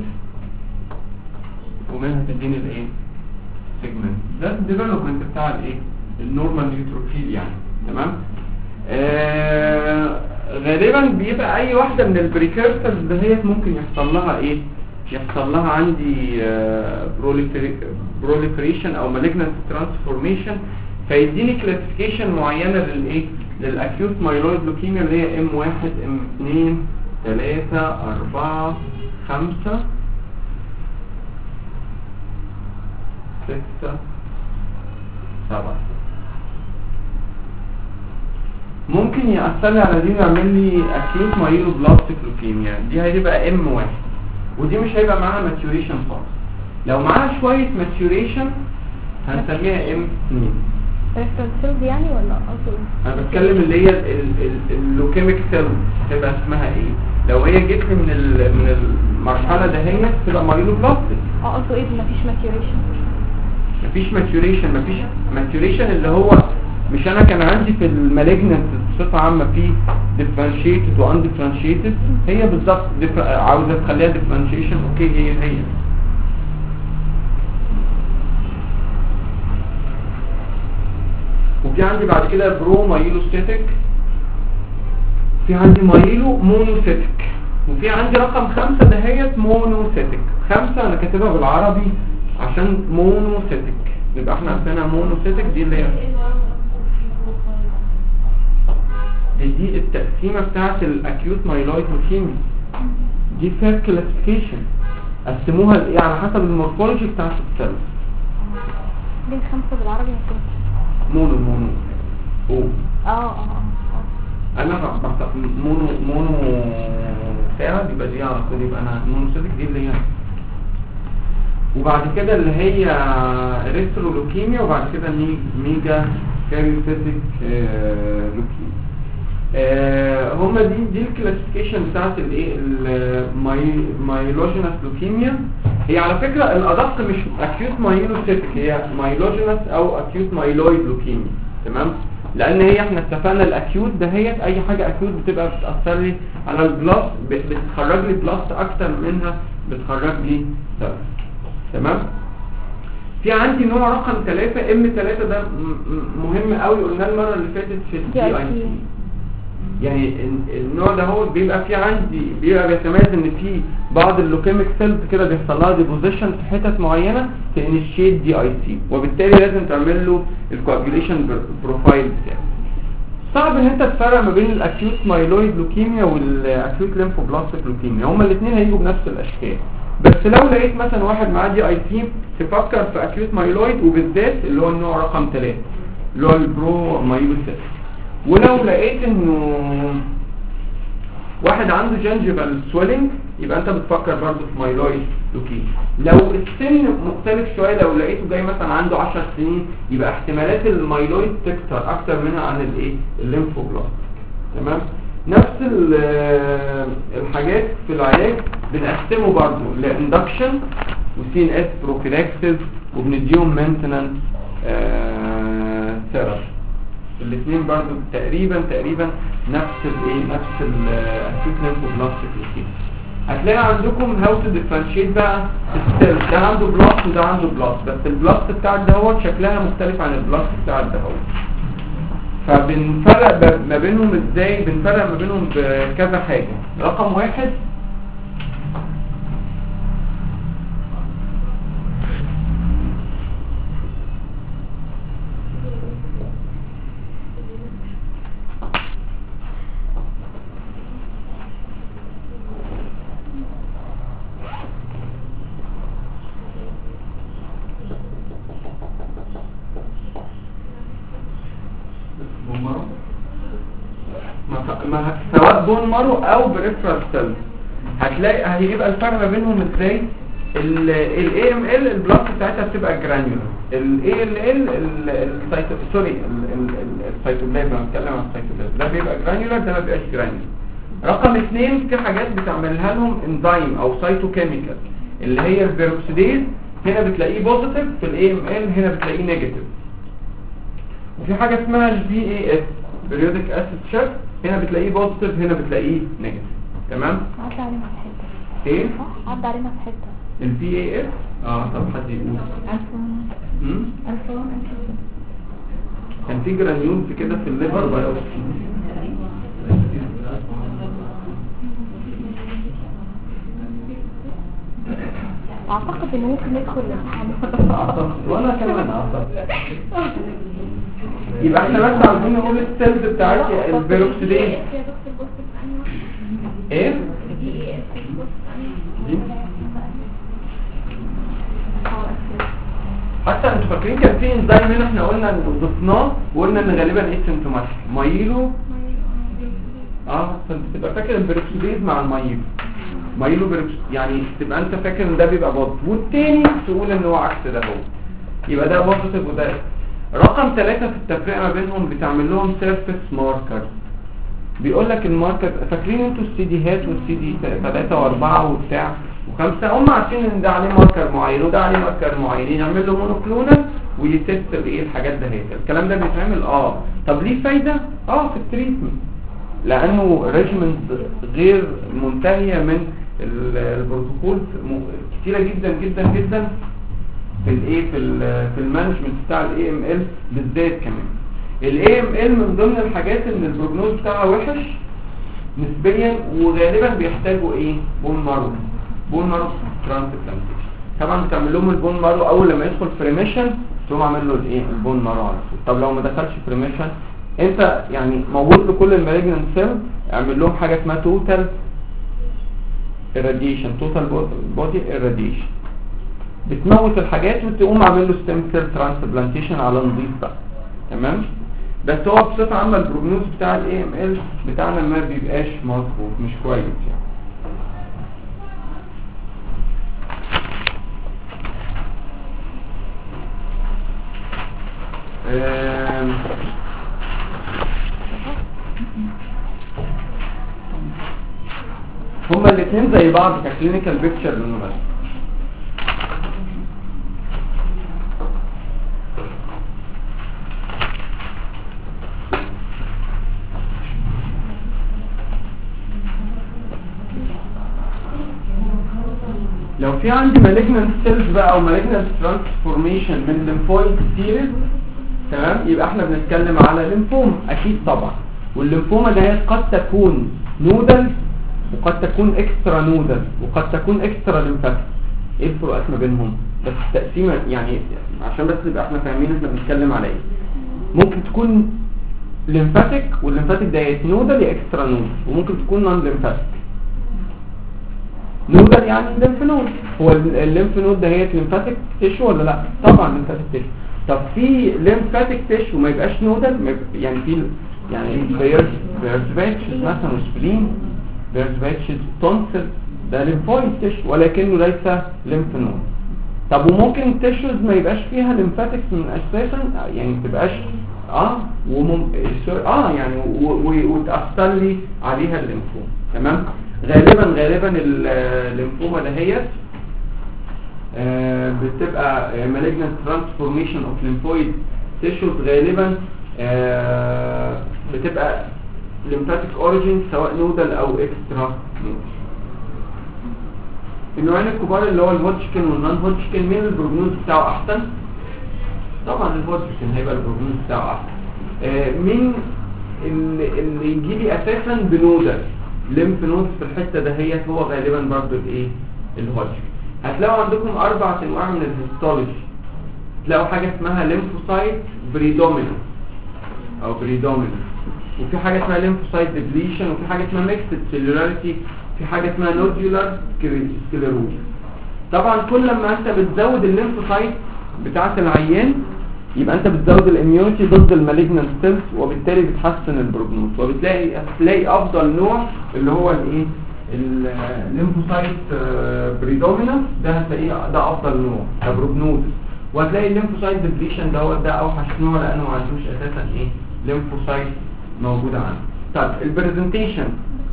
ومنها تديني الايه سيجمنت. ده الديفلوبمنت بتاع الايه النورمال نيوتروفيل يعني تمام. آه غالبا بيبقى اي واحدة من البريكيرسرز دهيت ممكن يحصل لها ايه يحصل لها عندي بروليفريشن او مالجنانت ترانسفورميشن فيديني كلاسيفيكيشن معينه للايه للاكيوت مايلويد لوكيميا اللي هي ام واحد ام اثنين ثلاثة أربعة خمسة ستة سبعة. ممكن يأثر لي على دي ويعمل لي اكيوت مايلو بلاستيك لوكيميا. دي هتبقى ام واحد ودي مش هيبقى معاها ماتيوريشن خالص. لو معاها شويه ماتيوريشن هنسميها ام اثنين. ريفرنس سيلز يعني ولا قصدي انا بتكلم اللي هي اللوكيميك سيل تبقى اسمها ايه لو هي جت من من المرحله دهيت تبقى مايلو بلاستيك. اه قصدي ايه مفيش ماتيوريشن مفيش ماتيوريشن مفيش ماتيوريشن اللي هو مش انا كان عندي في المالجنانت بصفه عامه في ديفرنشيتد وان ديفرنشيتد. هي بالظبط عاوزه تخليها ديفرنشيشن اوكي هي هي وفي عندي بعد كده برو مايلوستاتيك. في عندي مايلو مونوسيتيك وفي عندي رقم خمسة دهيت مونوسيتيك. خمسة انا كاتبها بالعربي عشان مونوسيتيك يبقى احنا عندنا مونوسيتيك دي اللي هي دي التقسيمه بتاعه الاكيوت مايلويد لوكيميا. دي فيها كلاسيفيكيشن قسموها ايه على حسب المورفولوجي بتاعه السيل. دي الخمسه بالعربي ممكن مونو مونو او اه اه اه انا بحط مونو مونو ساعه يبقى دي على طول يبقى انا مونوسيتيك دي اللي هي. وبعد كده اللي هي ريترو لوكيميا وبعد كده ميجا كاريوسيتيك لوكيميا. آه هما دي دي الكلاسيفيكيشن بتاعت الايه المايلوجينس لوكيميا. هي على فكره الادق مش اكيوت مايلوسيتك، هي مايلوجينس او اكيوت مايلويد لوكيميا. تمام، لان هي احنا اتفقنا الاكيوت دهيت اي حاجه اكيوت بتبقى بتاثر لي على البلاست، بتخرج لي بلاست اكتر منها بتخرج لي سيلز. تمام. في عندي نوع رقم ثلاثة ام ثلاثة، ده مهم قوي، قلنا المره اللي فاتت في الدي اي سي. يعني النوع ده هو بيبقى في عندي بيبقى بيتميز ان في بعض اللوكيميك سيلز كده بيحصل لها ديبوزيشن في حتت معينه تانيشيت دي اي سي، وبالتالي لازم تعمل له الكواجيوليشن بروفايل بتاعه. صعب ان انت تفرق ما بين الاكيوت مايلويد لوكيميا والاكيوت ليمفوبلاستيك لوكيميا، هما الاثنين هيجوا بنفس الاشكال. بس لو لقيت مثلا واحد معاه دي اي سي تفكر في اكيوت مايلويد، وبالذات اللي هو النوع رقم ثلاثة اللي هو البرو مايلوسيس. ولو لقيت انه واحد عنده جنجيفال سويلنج يبقى انت بتفكر برضه في مايلويد لوكيميا. لو السن مختلف شويه، لو لقيته جاي مثلا عنده عشر سنين يبقى احتمالات المايلويد تكتر اكتر منها عن الايه الليمفوبلاست. تمام. نفس الحاجات في العلاج بنقسمه برضه لاندكشن وسي ان اس بروفيلاكسيس، وبنديهم مينتنانس ثيرابي. الاثنين برضو تقريبا تقريبا نفس الايه نفس الاكيوت ليمفوبلاستيك لوكيميا. هتلاقي عندكم هاو تو ديفرنشيت بقى السيل، ده عنده بلاست وده عنده بلاست، بس البلاست بتاع الدهوت شكلها مختلف عن البلاست بتاع الدهوت. فبنفرق ما بينهم ازاي؟ بنفرق ما بينهم بكذا حاجه. رقم واحد، سواء بون مارو او بريفرال سيل، هتلاقي هيبقى الفرق ما بينهم ازاي؟ الاي ام ال البلاست بتاعتها بتبقى جرانيولار، الاي ال ال السايتو سوري السيتوبلازم، بنتكلم عن السيتوبلازم، ده بيبقى جرانيولار ده ما بيبقاش جرانيولار. رقم اثنين، في حاجات بتعملها لهم انزيم او سايتوكيميكال اللي هي البيروكسيديز، هنا بتلاقيه بوزيتيف في الاي ام ال، هنا بتلاقيه نيجاتيف. وفي حاجه اسمها البي اي اس بيريودك اسيد شيفت، هنا بتلاقيه بوزيتيف هنا بتلاقيه نيجاتيف. تمام. عدى علينا في حته ايه صح، عدى علينا في حته البي اي اس. اه طب حد يقول الفون امم الفون كان في جرانيول في كده في الليفر بايوبسي. اعتقد انه ممكن ندخل الامتحان وانا كمان اعتقد. يبقى احنا بس عاوزين نقول السيلز بتاعت البيروكسيديز ايه دي؟ حتى انتوا فاكرين كان في انزيم هنا احنا قلنا ان ضفناه وقلنا ان غالبا ايه سيمتوماتيك مايلو. اه فانت تبقى فاكر البيروكسيديز مع المايلو مايلو بيروكس، يعني تبقى انت فاكر ان ده بيبقى بوزيتيف، والتاني تقول ان هو عكس ده هو، يبقى ده بوزيتيف وده. رقم ثلاثة في التفرقه ما بينهم بتعمل لهم سيرفيس ماركر. بيقول لك الماركر، فاكرين انتوا السي دي هات والسي دي ثلاثة واربعة وبتاع وخمسة، هم عارفين ان ده عليه ماركر معين وده عليه ماركر معين، يعمل له مونوكلونال ويتست ايه الحاجات ده. هي الكلام ده بيتعمل اه طب ليه فايده؟ اه في التريتمنت، لانه ريجمنت غير منتهيه من البروتوكول كتيره جدا جدا جدا في الايه في في المانجمنت بتاع الاي ام ال بالذات. كمان الاي ام ال من ضمن الحاجات ان البروجنوز بتاعها وحش نسبيا، وغالبا بيحتاجوا ايه؟ بون مارو بون مارو ترانسبلانتيشن. طبعا بتعمل لهم البون مارو اول لما يدخل في ريميشن، تقوم عامل له الايه البون مارو على طول. طب لو ما دخلش في ريميشن، انت يعني موجود لكل المالجنت سيل اعمل لهم حاجه اسمها توتال irradiation توتال بودي irradiation، بتموت الحاجات وتقوم عامل له ستيم سيل ترانسبلانتيشن على نظيف بقى. تمام. بس هو بصفه عامه البروجنوز بتاع الاي ام ال بتاعنا ما بيبقاش مظبوط، مش كويس يعني. هما الاثنين زي بعض ككلينيكال بيكتشر للنوبات. لو في عندي malignant cells بقى او malignant transformation من lymphoid series تمام، يبقى احنا بنتكلم على ليمفوما اكيد طبعا. والليمفوما ده قد تكون نودل وقد تكون اكسترا نودل وقد تكون اكسترا ليمفاتيك. ايه الفروقات ما بينهم؟ بس التقسيمه يعني عشان بس نبقى احنا فاهمين احنا بنتكلم على ايه. ممكن تكون ليمفاتيك والليمفاتيك ده يا نودل يا اكسترا نودل، وممكن تكون نون ليمفاتيك. نودل يعني الليمف نود. هو الليمف نود ده هي ليمفاتيك تيشو ولا لا؟ طبعا ليمفاتيك تيشو. طب في ليمفاتيك تيشو ما يبقاش نودل، يعني في يعني بيرز بيرز باتشز مثلا وسبلين، بيرز باتشز تونسل، ده ليمفويد تيشو ولكنه ليس ليمف نود. طب وممكن تيشوز ما يبقاش فيها ليمفاتكس من اساسا، يعني ما تبقاش اه ومم... اه يعني وتاثر لي عليها الليمفوما. تمام. غالبا غالبا الليمفوما دهيت آه بتبقى malignant transformation of lymphoid tissues، غالبا آه بتبقى lymphatic origin سواء نودل او اكسترا نودل. النوعين الكبار اللي هو الهودجكن والنون هودجكن، مين البروجنوز بتاعه احسن؟ طبعا الهودجكن هيبقى البروجنوز بتاعه احسن. آه مين اللي, اللي يجي لي اساسا بنودل ليمف نودز في الحته دهيت هو غالبا برضو الايه؟ الهودجكن. هتلاقوا عندكم اربع انواع من الهيستولوجي. تلاقوا حاجه اسمها ليمفوسايت بريدومينانت او بريدومينانت، وفي حاجه اسمها ليمفوسايت ديبليشن، وفي حاجه اسمها ميكسد سيلولاريتي، في حاجه اسمها نودولار سكليروز. طبعا كل ما انت بتزود الليمفوسايت بتاعه العيان يبقى انت بتزود الاميونيتي ضد المالجنانت سيلز، وبالتالي بتحسن البروجنوز، وبتلاقي هتلاقي افضل نوع اللي هو الايه؟ الليمفوسايت بريدومينانت، ده هتلاقيه ده افضل نوع كبروجنوز. وهتلاقي الليمفوسايت ديبليشن دوت ده اوحش نوع لانه ما عندوش اساسا ايه؟ ليمفوسايت موجوده عنده. طيب البرزنتيشن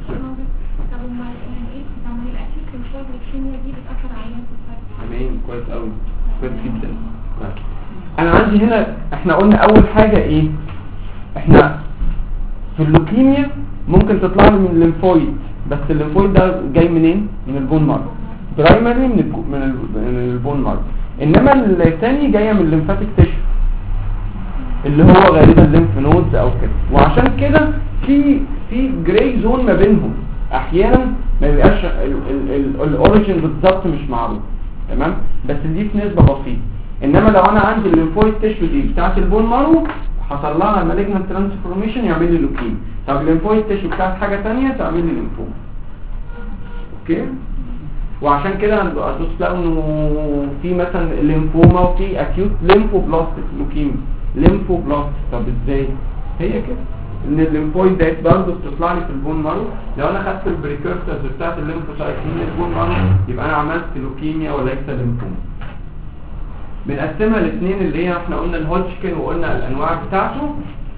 تمام كويس قوي كويس جدا. انا عندي هنا احنا قلنا اول حاجه ايه؟ احنا في اللوكيميا ممكن تطلع لي من الليمفويد، بس الليمفويد ده جاي منين؟ من البون مارو، برايمري من الجو من, ال... من البون مارو. انما الثاني جايه من الليمفاتيك تيشو اللي هو غالبا الليمف نودز او كده. وعشان كده في في جراي زون ما بينهم، احيانا ما بيبقاش الاوريجين بالظبط مش معروف. تمام. بس دي في نسبه بسيطه. انما لو انا عندي الليمفويد تيشو دي بتاعه البون مارو حصل لها مالجنانت ترانسفورميشن يعمل لي لوكيميا، طب الليمفويد تيشو بتاعه حاجه ثانيه تعمل لي ليمفوما. اوكي. وعشان كده هتلاقوا انه في مثلا الليمفوما وفي اكيوت ليمفوبلاستيك لوكيميا ليمفوبلاست. طب ازاي؟ هي كده ان الليمفويد ديت برضه بتطلع لي في البون مارو. لو انا خدت البريكورسرز بتاعه الليمفوسايت من البون مارو يبقى انا عملت لوكيميا وليس ليمفوما. بنقسمها الاثنين اللي هي احنا قلنا الهودجكن وقلنا الانواع بتاعته.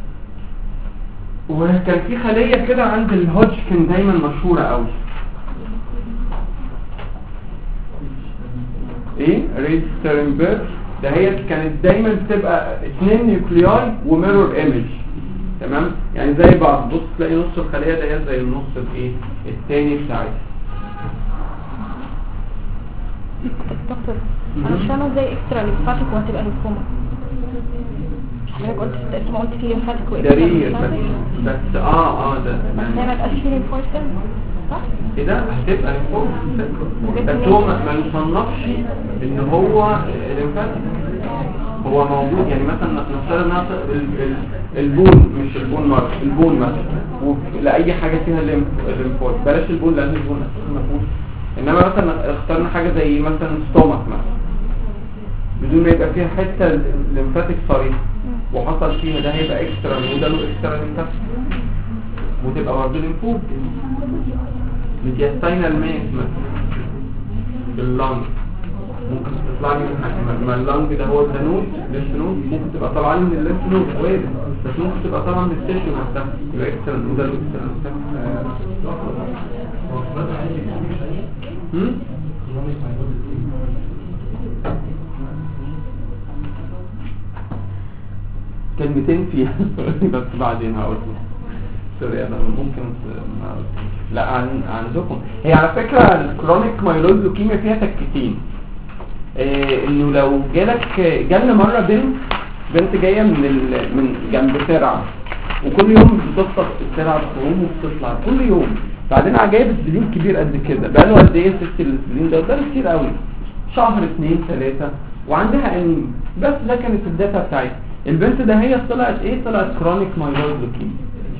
وكان في خليه كده عند الهودجكن دايما مشهوره قوي، ايه؟ ريد ستيرنبرج. ده هي كانت دايما بتبقى اثنين نيوكلياي وميرور ايمج. تمام. يعني زي بعض. بص تلاقي نص الخليه ده زي النص الايه الثاني بتاعتها. دكتور انا مش فاهمه ازاي اكسترا ليمفاتيك وهتبقى ليمفوما؟ حضرتك قلت في التقسيمه قلت في ليمفاتيك واكسترا ليمفاتيك بس اه اه ده بس هي ما تبقاش في ليمفويد سيل صح؟ ايه ده؟ هتبقى ليمفوما بس هو ما يصنفش ان هو ليمفاتيك. هو موجود يعني مثلا نفترض ان البون مش البون مارك البون مثلا لاي حاجه فيها الليمفويد، بلاش البون لان البون ما فيهوش. انما مثلا اخترنا حاجه زي مثلا ستومك مثلا بدون ما يبقى فيها حته ليمفاتيك صريح وحصل فيها، ده هيبقى اكسترا نودال واكسترا ليمفاتيك وتبقى برضه ليمفوما. ميدياستاينال ماس مثلا باللنج ممكن تطلع لي من اللنج ده هو النود الليمف نود، ممكن تبقى طالعه لي من الليمف نود وارد. بس ممكن تبقى طبعا من التيشو نفسها يبقى اكسترا نودل واكسترا نفسها. هم كلمتين فيها بس بعدين هقول سوري انا ممكن ما لا عن عندكم هي على فكره الكرونيك مايلويد لوكيميا فيها تكتين. إيه انه لو جالك جالنا مره بنت بنت جايه من ال... من جنب ترعه وكل يوم بتفطر الترعه بتقوم وبتطلع كل يوم، بعدين جايب سبلين كبير قد كده بقى له قد ايه ست السبلين ده ده كتير قوي شهر اثنين ثلاثه وعندها انيم بس ده كانت الداتا بتاعتها. البنت ده هي طلعت ايه؟ طلعت كرونيك مايلويد لوكيميا.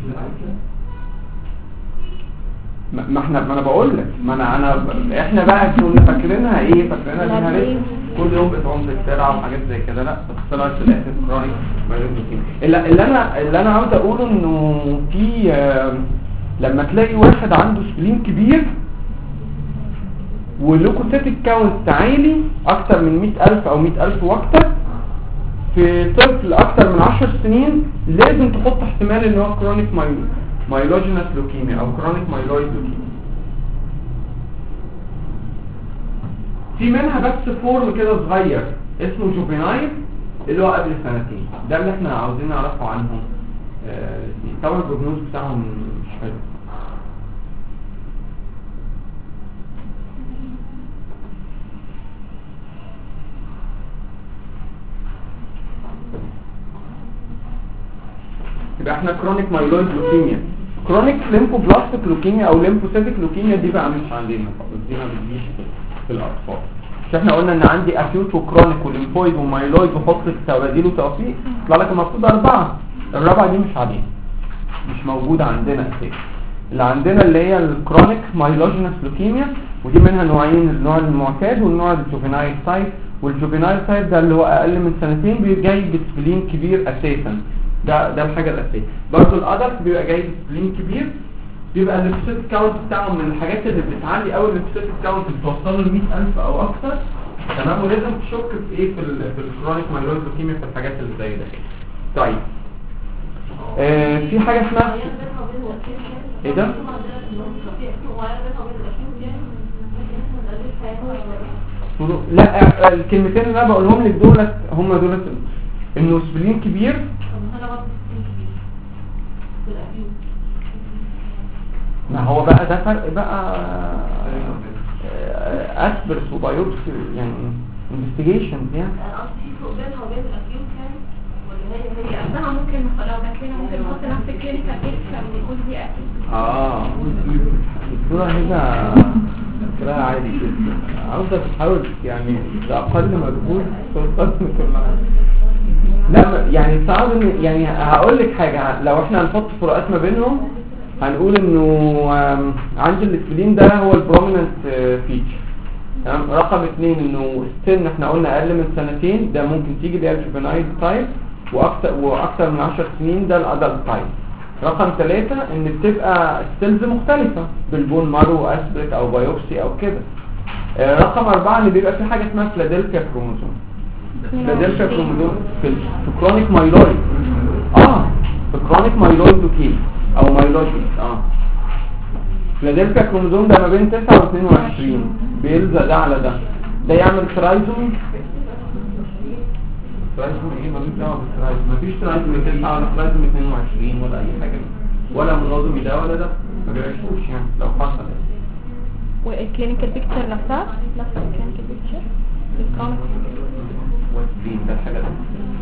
ما احنا ما انا بقول لك ما انا انا احنا بقى كنا فاكرينها ايه؟ فاكرينها انها لسه كل يوم بتعوم في الترعه وحاجات زي كده، لا بس طلعت في الاخر كرونيك مايلويد لوكيميا. اللي, اللي انا اللي انا عاوز اقوله انه في لما تلاقي واحد عنده سبلين كبير واللوكوسيتيك كاونت عالي اكتر من مئة ألف او مئة ألف واكتر في طفل اكتر من عشر سنين، لازم تحط احتمال ان هو كرونيك مايلوجينس لوكيميا او كرونيك مايلويد لوكيميا. في منها بس فورم كده صغير اسمه جوفينايل اللي هو قبل سنتين، ده اللي احنا عاوزين نعرفه عنهم. آه طبعا البروجنوز بتاعهم مش حلو. يبقى احنا كرونيك مايلويد لوكيميا. كرونيك ليمفوبلاستيك لوكيميا او ليمفوسيتيك لوكيميا دي بقى مش عندنا خالص، دي ما بتجيش في الاطفال. مش احنا قلنا ان عندي اكيوت وكرونيك وليمفويد ومايلويد وحط التباديل وتوفيق يطلع لك المفروض اربعه، الرابعه دي مش عاديه مش موجوده عندنا اساسا. اللي عندنا اللي هي الكرونيك مايلوجينس لوكيميا ودي منها نوعين، النوع المعتاد والنوع الجوفينايل تايب. والجوفينايل تايب ده اللي هو اقل من سنتين بيجي بسبلين كبير اساسا، ده ده الحاجه الاساسيه. برضه الادلت بيبقى جاي بسبلين كبير، بيبقى الليمفوسيت كاونت بتاعهم من الحاجات اللي بتعلي قوي الليمفوسيت كاونت بتوصله ل مئة ألف او اكتر تمام. ولازم تشك في ايه في ال في الكرونيك مايلويد لوكيميا في الحاجات اللي زي ده. طيب آه في حاجه اسمها ايه ده؟ لا الكلمتين اللي انا بقولهم لك دولت هم دولت انه سبلين كبير. ما هو بقى ده فرق بقى اسبرس وبايوبسي يعني انفستيجيشنز يعني. قصدي فوق بينها وبين الاكيوت يعني ولا هي هي قبلها ممكن لو جاتلنا ممكن نحط نفس الكلينيكال بيكتشر ونقول دي اكيوت. اه الدكتوره هنا فكرها عادي جدا، عاوزه تحاول يعني باقل مجهود توصل لكل. لا يعني صعب يعني هقول لك حاجه، لو احنا هنحط فروقات ما بينهم هنقول انه عند الاسبلين ده هو البروميننت فيتشر تمام. رقم اثنين انه السن احنا قلنا اقل من سنتين ده ممكن تيجي اللي هي الجوفينايل تايب، واكتر واكتر من عشر سنين ده الادلت تايب. رقم ثلاثة ان بتبقى ستيلز مختلفة بالبون مارو اسبريت او بايوبسي او كده. رقم اربعة اللي بيبقى في حاجة اسمها فلادلفيا كروموزوم. فلادلفيا كروموزوم في كرونيك مايلويد اه في كرونيك مايلويد لوكيميا او مايلوجينس اه فلادلفيا كروموزوم ده ما بين تسعة و اثنين وعشرين بيلزق ده على ده، ده يعمل ترايزومي. ترايزومي ايه؟ مالوش دعوه بالترايزومي، مفيش ترايزومي تسعة ولا ترايزومي اثنين وعشرين ولا اي حاجه ولا منظمي ده ولا ده ما بيعيشوش يعني لو حصل. والكلينيكال بيكتشر نفسها نفس الكلينيكال بيكتشر الكرونيك والسبين ده الحاجه دي.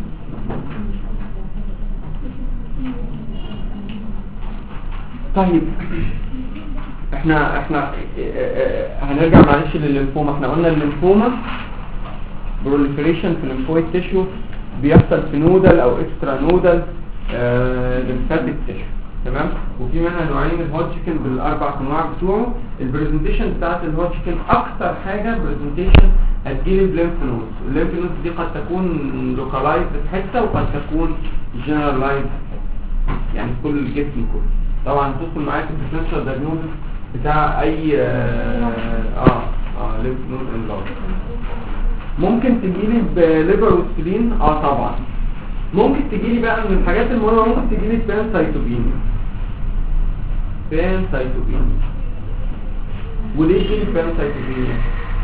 طيب احنا احنا هنرجع معلش للليمفوما. احنا قلنا الليمفوما بروليفريشن في الليمفويد تيشو بيحصل في نودل او اكسترا نودل ليمفاتيك تيشو تمام. وفي منها نوعين، الهودجكن بالاربع انواع بتوعه. البرزنتيشن بتاعت الهودجكن اكتر حاجه برزنتيشن هتجيلي بليمف نودز. الليمف نودز دي قد تكون لوكالايزد في حته وقد تكون جنرالايزد يعني في كل الجسم كله. طبعا تدخل معاك الديفرنشال دايجنوستس بتاع اي اه اه, آه ليمف نود انلارج. ممكن تجيلي بليفر وسبلين اه طبعا ممكن تجيلي بقى من الحاجات المهمه، ممكن تجيلي بانسايتوبينيا. بانسايتوبينيا وليه تجيلي بانسايتوبينيا؟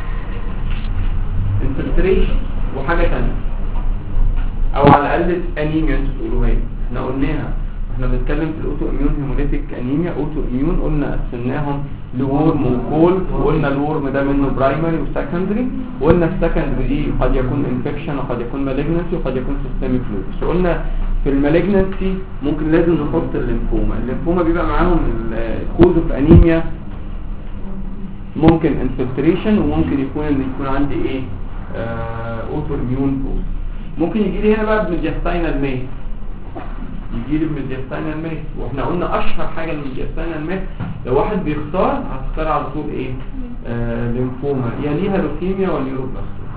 انفلتريشن وحاجه ثانيه، او على الاقل انيميا انتوا تقولوها لي. احنا قلناها احنا بنتكلم في الاوتو اميون هيموليتيك انيميا. اوتو اميون قلنا قسمناهم لورم وكولد، وقلنا الورم ده منه برايمري وسكندري، وقلنا السكندري دي قد يكون انفكشن وقد يكون مالجنسي وقد يكون سيستميك لوبس. وقلنا في المالجنسي ممكن لازم نحط الليمفوما. الليمفوما بيبقى معاهم الكوز اوف انيميا، ممكن انفلتريشن وممكن يكون ان يكون عندي ايه اوتو اميون كوز. ممكن يجي لي هنا بقى بميدياستاينال ميت، يجي لي بميدياستاينال ميت. واحنا قلنا اشهر حاجه للميدياستاينال ميت لو واحد بيختار هتختار على طول ايه؟ آه ليمفوما، يا ليها لوكيميا ولا نيوروبلاستوما.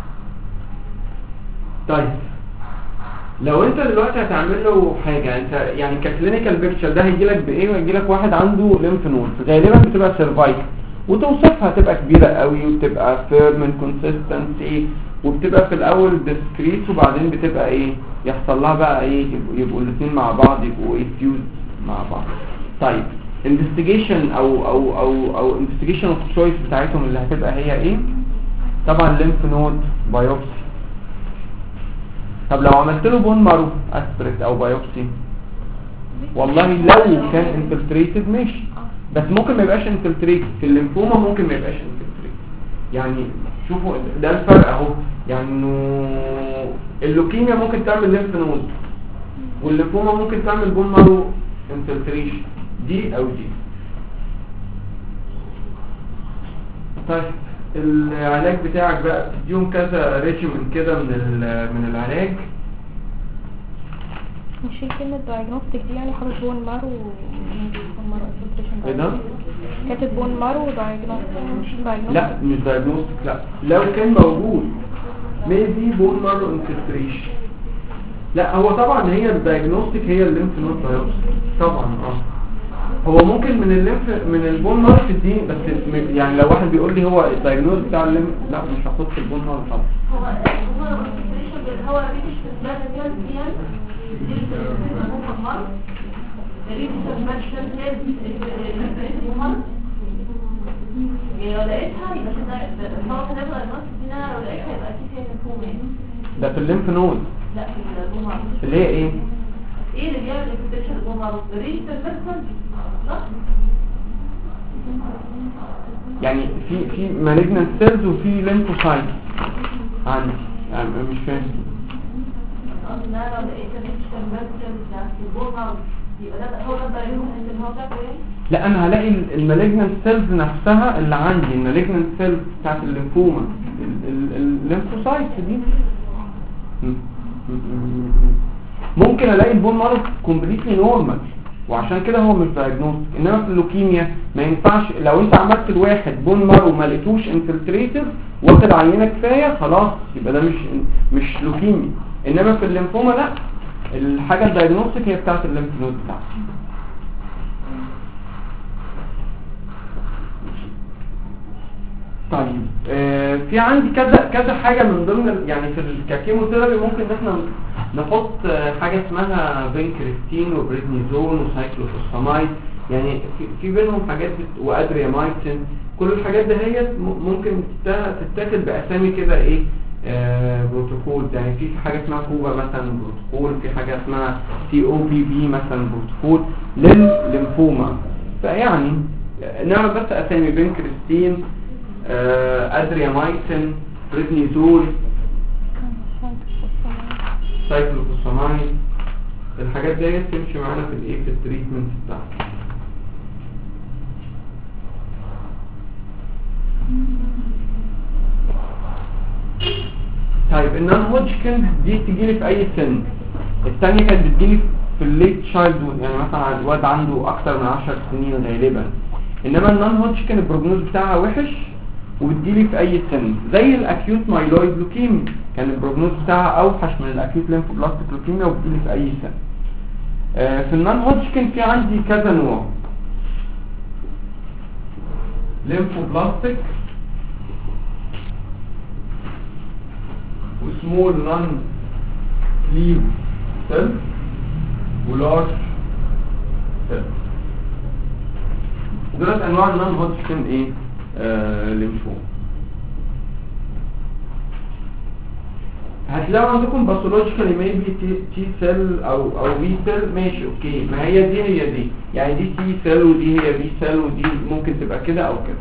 طيب لو انت دلوقتي هتعمل له حاجه، انت يعني ككلينيكال بيكتشر ده هيجي لك بايه؟ هيجي لك واحد عنده ليمف نود، غالبا بتبقى سيرفايكال وتوصفها تبقى كبيره قوي وبتبقى فيرم كونسيستنسي وبتبقى في الاول ديسكريت وبعدين بتبقى ايه؟ يحصل لها بقى ايه؟ يبقوا الاثنين مع بعض، يبقوا ايه؟ فيوز مع بعض. طيب انفستيجيشن او او او او انفستيجيشن اوف تشويس بتاعتهم اللي هتبقى هي ايه؟ طبعا ليمف نود بايوبسي. طب لو عملت له بون مارو اسبريت او بايوبسي، والله لو كان انفلتريتد ماشي، بس ممكن ما يبقاش انفلتريتد. في الليمفوما ممكن ما يبقاش انفلتريتد. يعني شوفوا ده الفرق اهو، يعني انه اللوكيميا ممكن تعمل ليمف نود والليمفوما ممكن تعمل بون مارو انفلتريشن، دي او دي. طيب العلاج بتاعك بقى تديهم كذا ريجيمن كده من من العلاج. نشيل كلمة دايجنوستيك دي، يعني حاطط بون مارو بون مارو انفلتريشن. ايه ده؟ كاتب بون مارو دايجنوستيك مش دايجنوستيك. لا مش دايجنوستيك، لا لو كان موجود ميبي بون مارو انفلتريشن. لا هو طبعا هي الدايجنوستيك هي الليمف نود بايوبسي طبعا. اه هو ممكن من الليمف من البون مارو تديني، بس يعني لو واحد بيقول لي هو الدايجنوز بتاع الليمف، لا مش هحط البون مارو طبعا. هو هو الانفلتريشن هو ريتش في البلاد ديال دي المرض ريتش الماتشن هي لو لقيتها يبقى كده هو كده بقى النص دي. انا لو لقيتها يبقى اكيد هي ليمفوما. ده في الليمف نود. لا في البون مارو اللي هي ايه؟ ايه اللي بيعمل الانفلتريشن البون مارو؟ ريتش الماتشن صح؟ يعني في في مالجنانت سيلز وفي ليمفوسايت عندي، يعني مش فاهم. انا لو لقيت ريتش الماتشن بتاع البون مارو يبقى ده هو ده اللي هو ده ايه؟ لا انا هلاقي المالجنانت سيلز نفسها اللي عندي، المالجنانت سيلز بتاعت الليمفوما الليمفوسايت دي. ممكن الاقي البون مارو كومبليتلي نورمال وعشان كده هو مش دايجنوستيك. انما في اللوكيميا ما ينفعش لو انت عملت الواحد بون مارو ما لقيتوش انفلتريتيف واخد عينه كفايه خلاص يبقى ده مش مش لوكيميا. انما في الليمفوما لا، الحاجه الدايجنوستيك هي بتاعت الليمف نود بتاعتك. طيب آه في عندي كذا كذا حاجه من ضمن يعني في الكيموثيرابي ممكن ان احنا نحط آه حاجه اسمها فينكريستين وبريدنيزون وسايكلوفوسفامايد، يعني في, في بينهم حاجات وادريامايسين. كل الحاجات دي هي ممكن تتاخد باسامي كده ايه آه بروتوكول. يعني في حاجه اسمها كوبا مثلا بروتوكول، في حاجه اسمها سي او بي بي مثلا بروتوكول للليمفوما. فيعني نعرف بس اسامي فينكريستين آه ادريامايسين بريدنيزول سايكلوفوسفامايد. الحاجات دي تمشي معانا في الايه في التريتمنت بتاعنا. طيب النون هوجكن دي تجيلي في اي سن. الثانيه كانت بتجيلي في الليت تشايلدهود، يعني مثلا الواد عنده اكتر من عشر سنين غالبا. انما النون هوجكن البروجنوز بتاعها وحش وبتجيلي في اي سن، زي الاكيوت مايلويد لوكيميا كان البروجنوز بتاعها اوحش من الاكيوت ليمفوبلاستيك لوكيميا وبتجيلي في اي سن. آه في النون هوجكن في عندي كذا نوع: ليمفوبلاستيك وسمول نون كليف سيل ولارج سيل. دولت انواع النون هودجكن ايه آه ليمفوما. هتلاقوا عندكم باثولوجيكالي ميبي تي تي سيل او او بي سيل، ماشي اوكي، ما هي دي هي دي، يعني دي تي سيل ودي هي بي سيل ودي ممكن تبقى كده او كده.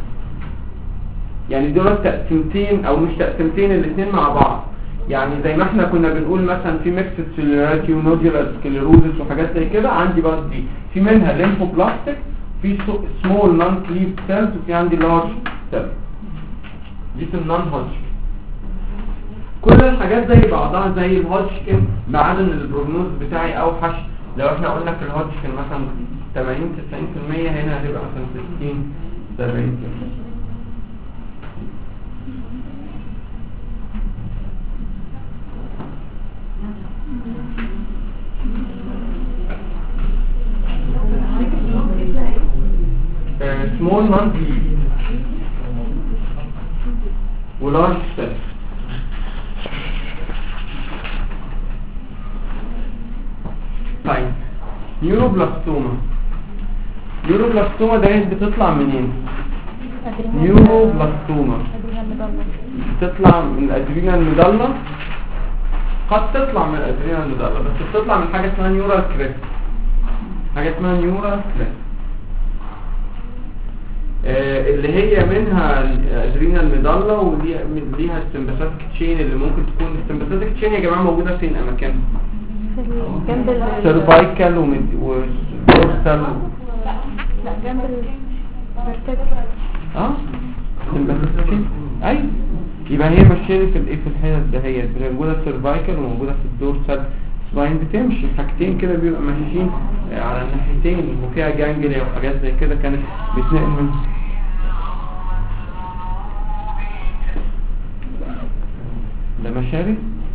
يعني دول تقسيمتين او مش تقسيمتين، الاثنين مع بعض. يعني زي ما احنا كنا بنقول مثلا في ميكس سيلولاريتي ونودولار سكليروزس وحاجات زي كده، عندي بقى دي في منها ليمفوبلاستيك، في سمول نون كليف سيلز، وفي عندي لارج سيل. دي في النون هودجكن. كل الحاجات زي بعضها زي الهودجكن ما عدا ان البروجنوز بتاعي اوحش. لو احنا قلنا في الهودجكن مثلا ثمانين تسعين بالمية، هنا هتبقى مثلا ستين سبعين بالمية. small non-leaf ولارج سيل. طيب نيوروبلاستوما. نيوروبلاستوما ده بتطلع منين؟ نيوروبلاستوما بتطلع من الادرينال ميدالا، قد تطلع من الادرينال ميدالا، بس بتطلع من حاجه اسمها نيورال كريست. حاجه اسمها نيورال كريست آه اللي هي منها الادرينال ميدالا، وليها السمباثيك تشين اللي ممكن تكون السمباثيك تشين يا جماعه موجوده فين اماكنها؟ جنب ال سيرفايكال ودورسال. لا جنب الفرتبرا. اه سمباثيك ايوه، يبقى هي ماشيه في الايه في الحته دهيت، موجوده سيرفايكال وموجوده في الدورسال سباين. بتمشي حاجتين كده بيبقى ماشيين على الناحيتين، وفيها جانجليا وحاجات زي كده كانت بتنقل من ده مشاري.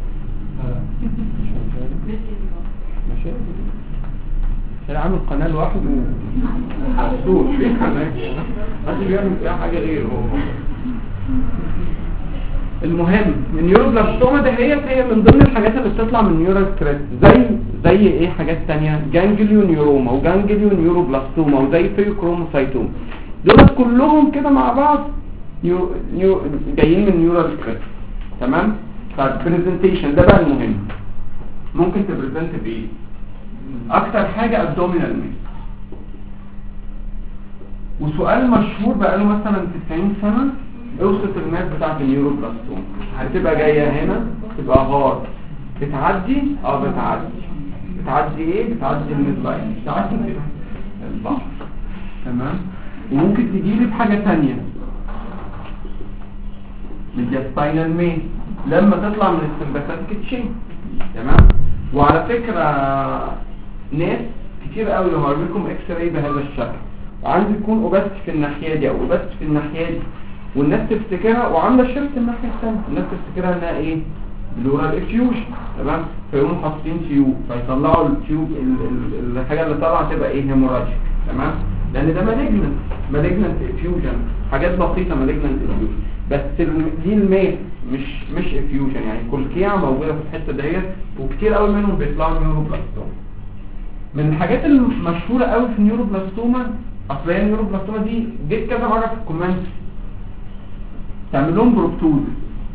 مشاري مشاري عامل قناه لوحده ومحسوس في قناه محدش بيعمل فيها حاجه غيره هو. المهم النيوروبلاستوما دهيت هي من ضمن الحاجات اللي بتطلع من نيورال كريست، زي زي ايه حاجات تانية، جانجليو نيوروما وجانجليو نيوروبلاستوما وزي فيوكروموسايتوما. دول كلهم كده مع بعض نيو نيو جايين من نيورال كريست. تمام. فالبرزنتيشن ده بقى المهم، ممكن تبرزنت بايه؟ اكتر حاجه ابدومينال ميس. وسؤال مشهور بقى له مثلا تسعين سنه، اوصف الناس بتاعت النيوروبلاستوما. هتبقى جايه هنا تبقى هارد، بتعدي اه بتعدي بتعدي ايه؟ بتعدي الميدلاين، بتعدي البحر. تمام. وممكن تجيلي بحاجه ثانيه، الجاستاينال ميس لما تطلع من السمباثيك تشين. تمام. وعلى فكره ناس كتير قوي لو هوري لكم اكس راي بهذا الشكل، وعندي تكون اوبست في الناحيه دي او اوبست في الناحيه دي، والناس تفتكرها وعامله شيفت الناحيه الثانيه، الناس تفتكرها انها ايه؟ بلورال افيوجن. تمام. فيقوموا حاطين تيوب فيطلعوا التيوب الحاجه اللي طالعه تبقى ايه؟ هيموراجيك. تمام. لان ده مالجنت مالجنت افيوجن، حاجات بسيطه مالجنت افيوجن، بس دي الميت مش مش افيوجن، يعني كلكيعه موجوده في الحته ديت، وكتير قوي منهم بيطلعوا نيوروبلاستوما. من الحاجات المشهوره قوي في النيوروبلاستوما، اصل هي النيوروبلاستوما دي جيت كذا مره في الكومنت، تعمل لهم بروبتوز.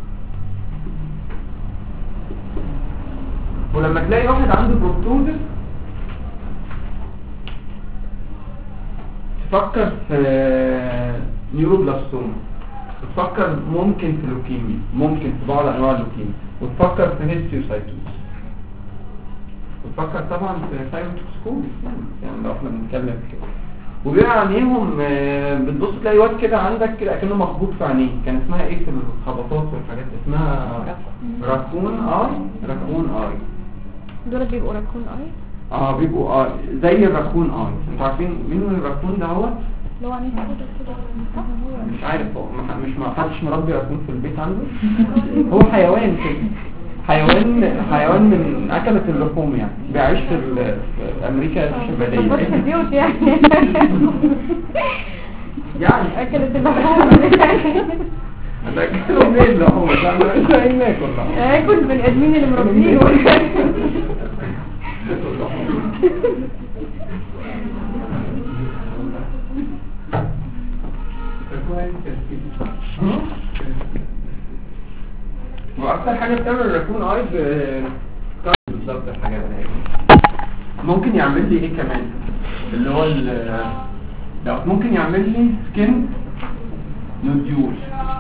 ولما تلاقي واحد عنده بروبتوز تفكر في نيوروبلاستوما، وتفكر ممكن في لوكيميا، ممكن في بعض انواع اللوكيميا، وتفكر في هيستيوسايتوس، وتفكر طبعا في سايتوسكوب، يعني لو احنا بنتكلم كده. وبيبقى عينيهم بتبص تلاقي واد كده عندك كده اكنه مخبوط في عينيه، كان اسمها ايه في الخبطات والحاجات، اسمها راكون اي. راكون اي دول بيبقوا راكون اي. اه بيبقوا اه زي الراكون اي. انتوا عارفين مين الراكون ده؟ هو لو عينيه كده مش عارف، هو مش ما حدش مربي راكون في البيت عنده. هو حيوان كده، حيوان حيوان من اكلة اللحوم، يعني بيعيش في, في امريكا الشماليه. بس في البيوت يعني يعني اكلة اللحوم. انا اكلوا منين اللحوم؟ احنا مش لاقيين ناكل. اكل من ادمين اللي مربينه. واكتر حاجه بتعمل الراكون ايز بالظبط الحاجات دي. ممكن يعمل لي ايه كمان اللي هو ده ممكن يعمل لي سكين نوديول،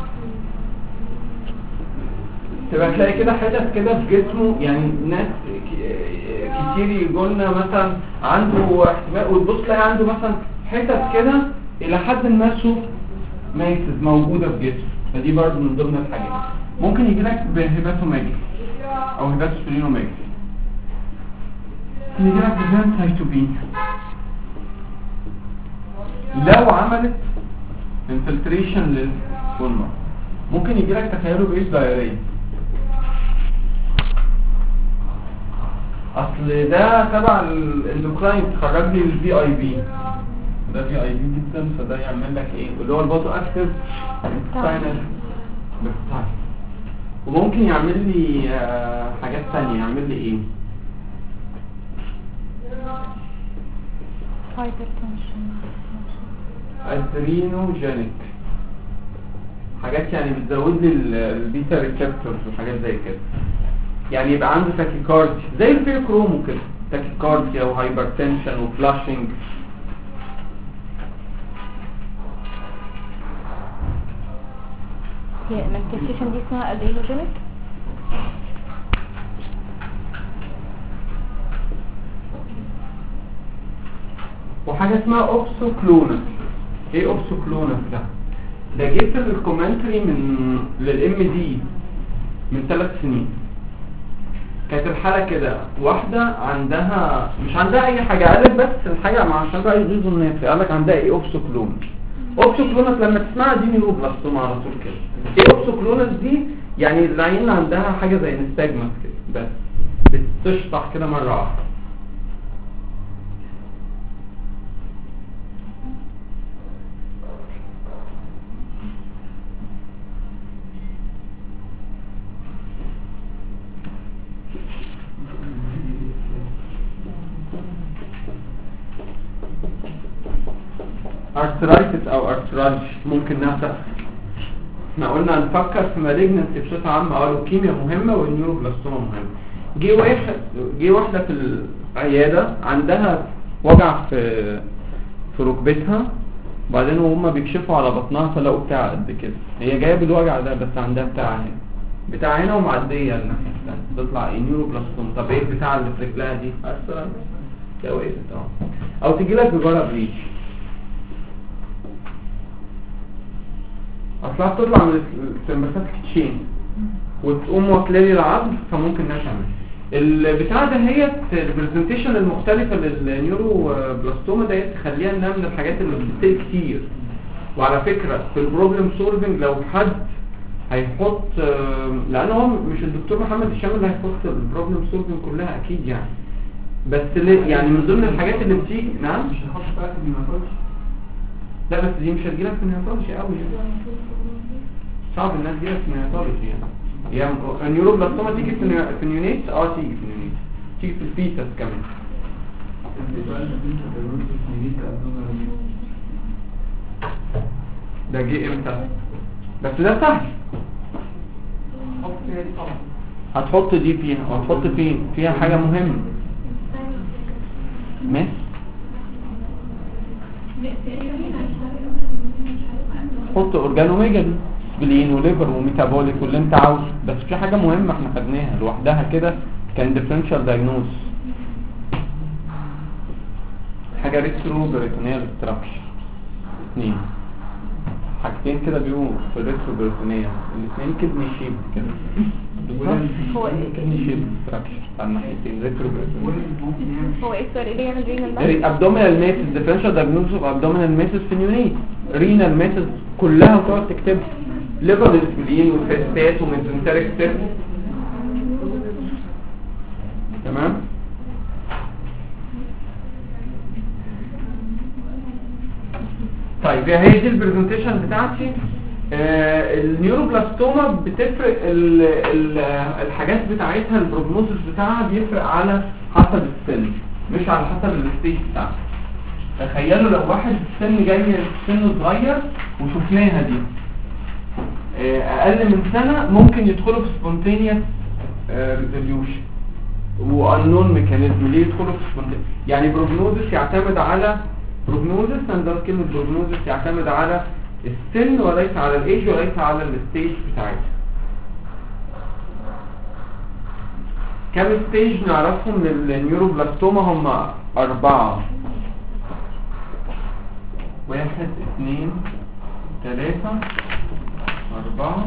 تبقى تلاقي كده حتت كده في جسمه، يعني ناس كتير يقولنا مثلا عنده احتمال وتبص تلاقي عنده مثلا حتت كده الى حد ما سوف ميتز موجوده في جسمه، فدي برضه من ضمن الحاجات. ممكن يجي لك بهيباتوميجالي او هيباتوسبلينوميجالي، يجي لك بفانسايتوبينيا لو عملت انفلتريشن للبولمر. ممكن يجي لك تخيلوا بايش دايريه، اصل ده تبع الاندوكراين تخرج لي الفي اي بي، ده في اي بي جدا، فده يعمل لك ايه اللي هو الباطو اكتف ساينال بيستاين. وممكن يعمل لي آه حاجات ثانيه، يعمل لي ايه هايبرتنشن ادرينوجينيك، حاجات يعني بتزود لي البيتا ريسبتورز وحاجات زي كده، يعني يبقى عنده تاكيكارديا زي الفيكرومو كده، تاكيكارديا وهايبرتنشن وفلاشنج. هي المانيفستيشن دي اسمها ادرينوجينيك. وحاجه اسمها اوبسوكلونس. ايه اوبسوكلونس ده؟ ده جبت الكومنتري من للام دي من ثلاث سنين. كانت الحاله كده، واحده عندها مش عندها اي حاجه، قالت بس الحاجه مع عشان بقى يغيظوا الناس، قال لك عندها ايه اوبسوكلونس. اوبسوكلونس لما تسمعها دي نيوروبلاستوما على طول كده. ايه اوبسوكلونس دي؟ يعني العين عندها حاجه زي نستجمس كده، بس بتشطح كده مره واحده. ارثرايتس او ارثرالج ممكن انها تحصل. احنا قلنا هنفكر في مالجنسي بصفه عامه، اه لوكيميا مهمه والنيوروبلاستوما مهمه. جه واحد جه واحده في العياده عندها وجع في في ركبتها، وبعدين وهم بيكشفوا على بطنها فلقوا بتاع قد كده، هي جايه بالوجع ده بس عندها بتاع هنا بتاع هنا ومعديه الناحيه الثانيه، تطلع ايه نيوروبلاستوما. طب ايه البتاع اللي في رجلها دي؟ ارثرايتس ده وقفت اه. او تيجي لك بجرب ريش، اصلها بتطلع من السمباثيك تشين وتقوم واكله لي العظم، فممكن انها تعمل البتاع ده. هي البرزنتيشن المختلفه للنيورو بلاستوما ده تخليها انها من الحاجات اللي بتتسال كتير. وعلى فكره في البروبلم سولفنج لو حد هيحط، لان هو مش الدكتور محمد الشامل اللي هيحط البروبلم سولفنج كلها اكيد يعني، بس يعني من ضمن الحاجات اللي بتيجي. نعم مش هيحط بقى في النيماتولوجي، لا بس دي مش هتجيلك في النيماتولوجي قوي يعني، صعب الناس تجيلك في النيماتولوجي يعني. يعني النيوروبلاستوما تيجي في في النيونيت، اه تيجي في النيونيت، تيجي في الفيتس كمان. ده جه امتى؟ بس ده سهل، هتحط دي فيها وهتحط فين فيها حاجه مهمه ماشي. حط اورجانوميجالي سبلين وليفر وميتابوليك واللي انت عاوزه، بس في حاجه مهمه احنا خدناها لوحدها كده كان ديفرنشال دايجنوز، حاجه ريترو بريتونيال ستراكشر. اثنين حاجتين كده بيقولوا في الريترو بريتونيال، الاثنين كدني شيب كده. هو ايه كدني شيب ستراكشر على الناحيتين ريترو بريتونيال. هو ايه السؤال اللي يعمل رينال ماسس؟ ابدومينال ماسس، ديفرنشال دايجنوز اوف ابدومينال ماسس في نيونيت. رينال ماسس كلها وتقعد تكتبها، ليفر الاسبلين والفيستات وميزنتريك ستيب. تمام. طيب هي دي البرزنتيشن بتاعتي. آه النيوروبلاستوما بتفرق ال ال الحاجات بتاعتها، البروجنوزس بتاعها بيفرق على حسب السن. مش على حسب الستيج بتاعته. تخيلوا لو واحد السن جاي سنه صغير وشفناها دي اقل من سنة ممكن يدخلوا في spontaneous resolution وانون ميكانيزم. ليه يدخلوا في spontaneous؟ يعني بروجنوزس يعتمد على بروجنوزس عندنا كلمة بروجنوزس يعتمد على السن وليس على الايج وليس على الستيج بتاعتها. كم ستيج نعرفهم للنيوروبلاستوما؟ هم اربعة، واحد اثنين ثلاثة اربعة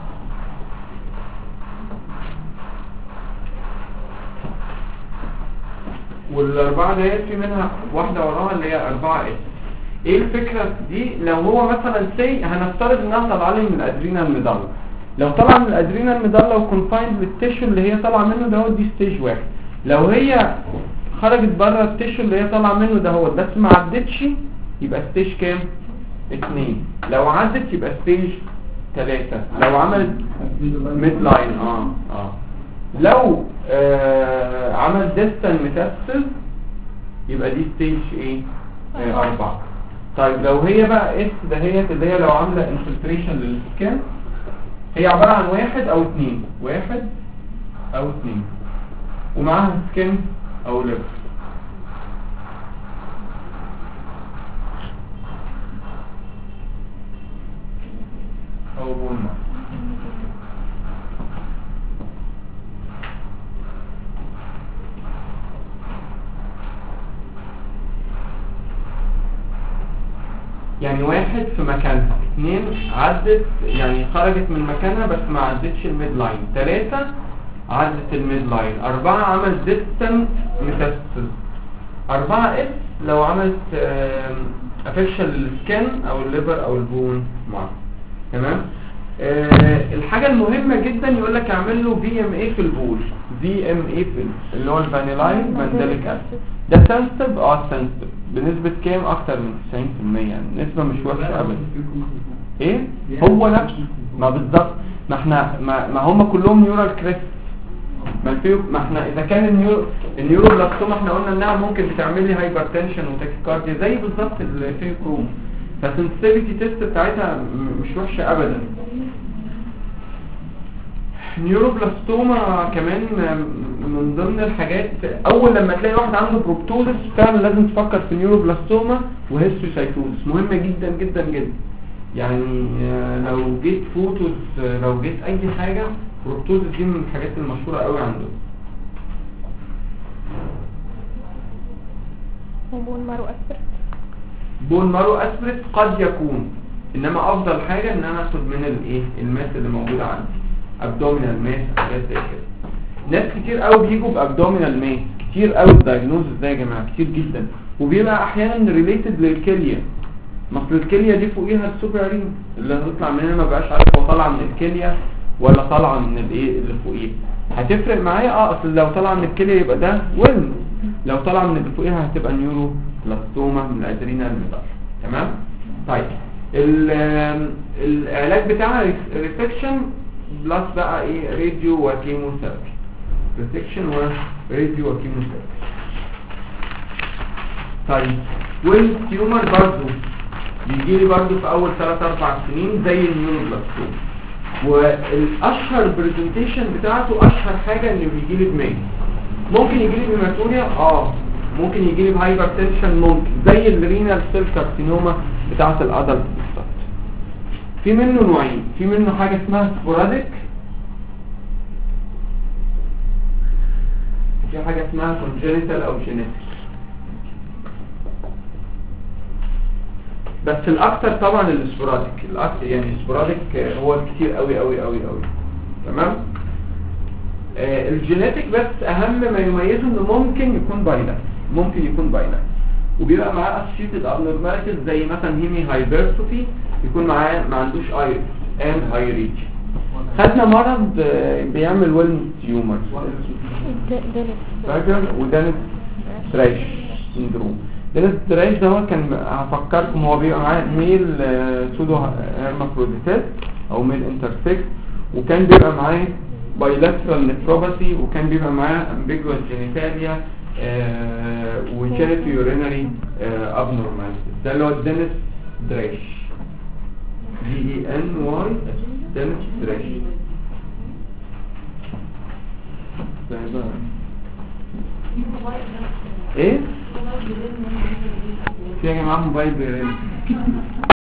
والاربعة ديت في منها واحدة وراها اللي هي اربعة اس. ايه الفكرة دي؟ لو هو مثلا سي هنفترض انها طالعه لي من الادرينال ميدالا، لو طالعه من الادرينال ميدالا وكونفايند للتيشو اللي هي طالعه منه ده هو دي ستيج واحد. لو هي خرجت بره التيشو اللي هي طالعه منه ده هو بس ما عدتش يبقى ستيج كام؟ اتنين. لو عدت يبقى ستيج تلاتة. لو عملت ميد لاين اه اه لو آه عمل ديستال ميتاستاز يبقى دي ستيج ايه؟ آه اربعة. طيب لو هي بقى اس ده هي اللي هي لو عامله انفلتريشن للسكان هي عبارة عن واحد او اتنين، واحد او اتنين ومعاها سكين او ليفر. او بولما. يعني واحد في مكانها، اثنين عدت يعني خرجت من مكانها بس ما عدتش الميد لاين، ثلاثة عدت الميد لاين، أربعة عملت ديستنت ميتاستاز، أربعة اس لو عملت افكشن للسكن او الليفر او البون معاها. تمام. أه الحاجة المهمة جدا يقول لك اعمل له في ام اي في البول، في ام اي في اللي هو الفانيلاين مانديليك اسيد. ده سنسيتيف اه سنسيتيف بنسبة كام؟ اكتر من تسعين في المية، يعني نسبة مش وحشة ابدا. ايه هو نفسه ما بالظبط ما احنا ما, ما هم كلهم نيورال كريست. ما فيه ما احنا اذا كان النيورو النيوروبلاستوما احنا قلنا انها ممكن بتعمل لي هايبرتنشن وتاكيكارديا زي بالظبط الفيوكروم، فالسنسيتيفيتي تيست بتاعتها مش وحشة ابدا. نيوروبلاستوما كمان من ضمن الحاجات اول لما تلاقي واحد عنده بروبتوزس فعلا لازم تفكر في نيوروبلاستوما وهيستوسايتوزس، مهمة جدا جدا جدا. يعني لو جيت فوتوز لو جيت اي حاجة بروبتوزس دي من الحاجات المشهورة قوي عنده. بون مارو اسبرت بون مارو اسبرت قد يكون، انما افضل حاجة ان انا اخد من الايه الماس اللي موجودة عندي ابدومينال ماس حاجات زي كده. ناس كتير قوي بيجوا بابدومينال ماس كتير قوي. الدايجنوز ده يا جماعه كتير جدا وبيبقى احيانا ريليتد للكليه. مثل الكليه دي فوقيها السوبرين اللي هتطلع منها ما بقاش عارف هو طالعه من الكليه ولا طالعه من الايه اللي فوقيه. هتفرق معايا اه اصل لو طالعه من الكليه يبقى ده وين، لو طالعه من اللي فوقيها هتبقى نيورو بلاستوما من الادرينال ميدار. تمام. طيب العلاج بتاعها ريسكشن بلس بقى ايه راديو وكيموثيرابي. ريسكشن وراديو وكيموثيرابي. طيب والتيومر برضه بيجي لي برضه في اول ثلاثة أربعة سنين زي النيوروبلاستوما، والاشهر برزنتيشن بتاعته اشهر حاجه انه بيجي لي بميل. ممكن يجي لي بهيماتوريا اه ممكن يجي لي بهايبرتنشن ممكن زي الرينال سيل كارسينوما بتاعه الادلت. في منه نوعين، في منه حاجة اسمها سبوراديك، في حاجة اسمها كونجينيتال او جينيتيك. بس الاكتر طبعا السبوراديك، الاكتر يعني السبوراديك هو الكتير قوي قوي قوي قوي. تمام. آه الجينيتيك بس اهم ما يميزه انه ممكن يكون بايلات، ممكن يكون بايلات وبيبقى معاه اسوشيتد ابنورماليتيز زي مثلا هيمي هايبرتروفي، يكون معاه ما عندوش ايرس اند هاي ريتش. خدنا مرض بيعمل ويلن تيومر فاكر ودانت تراش سندروم. دانت تراش ده هو كان هفكركم هو بيبقى معاه ميل سودو هيرمافروديتات او ميل انترسكس، وكان بيبقى معاه بايلاترال نفروباثي، وكان بيبقى معاه امبيجوس جينيتاليا آه وشالت يورينري ابنورماليتي. ده اللي هو دينيس دريش، دي اي ان واي دينيس دريش. ايه في يا جماعه موبايل بيرن؟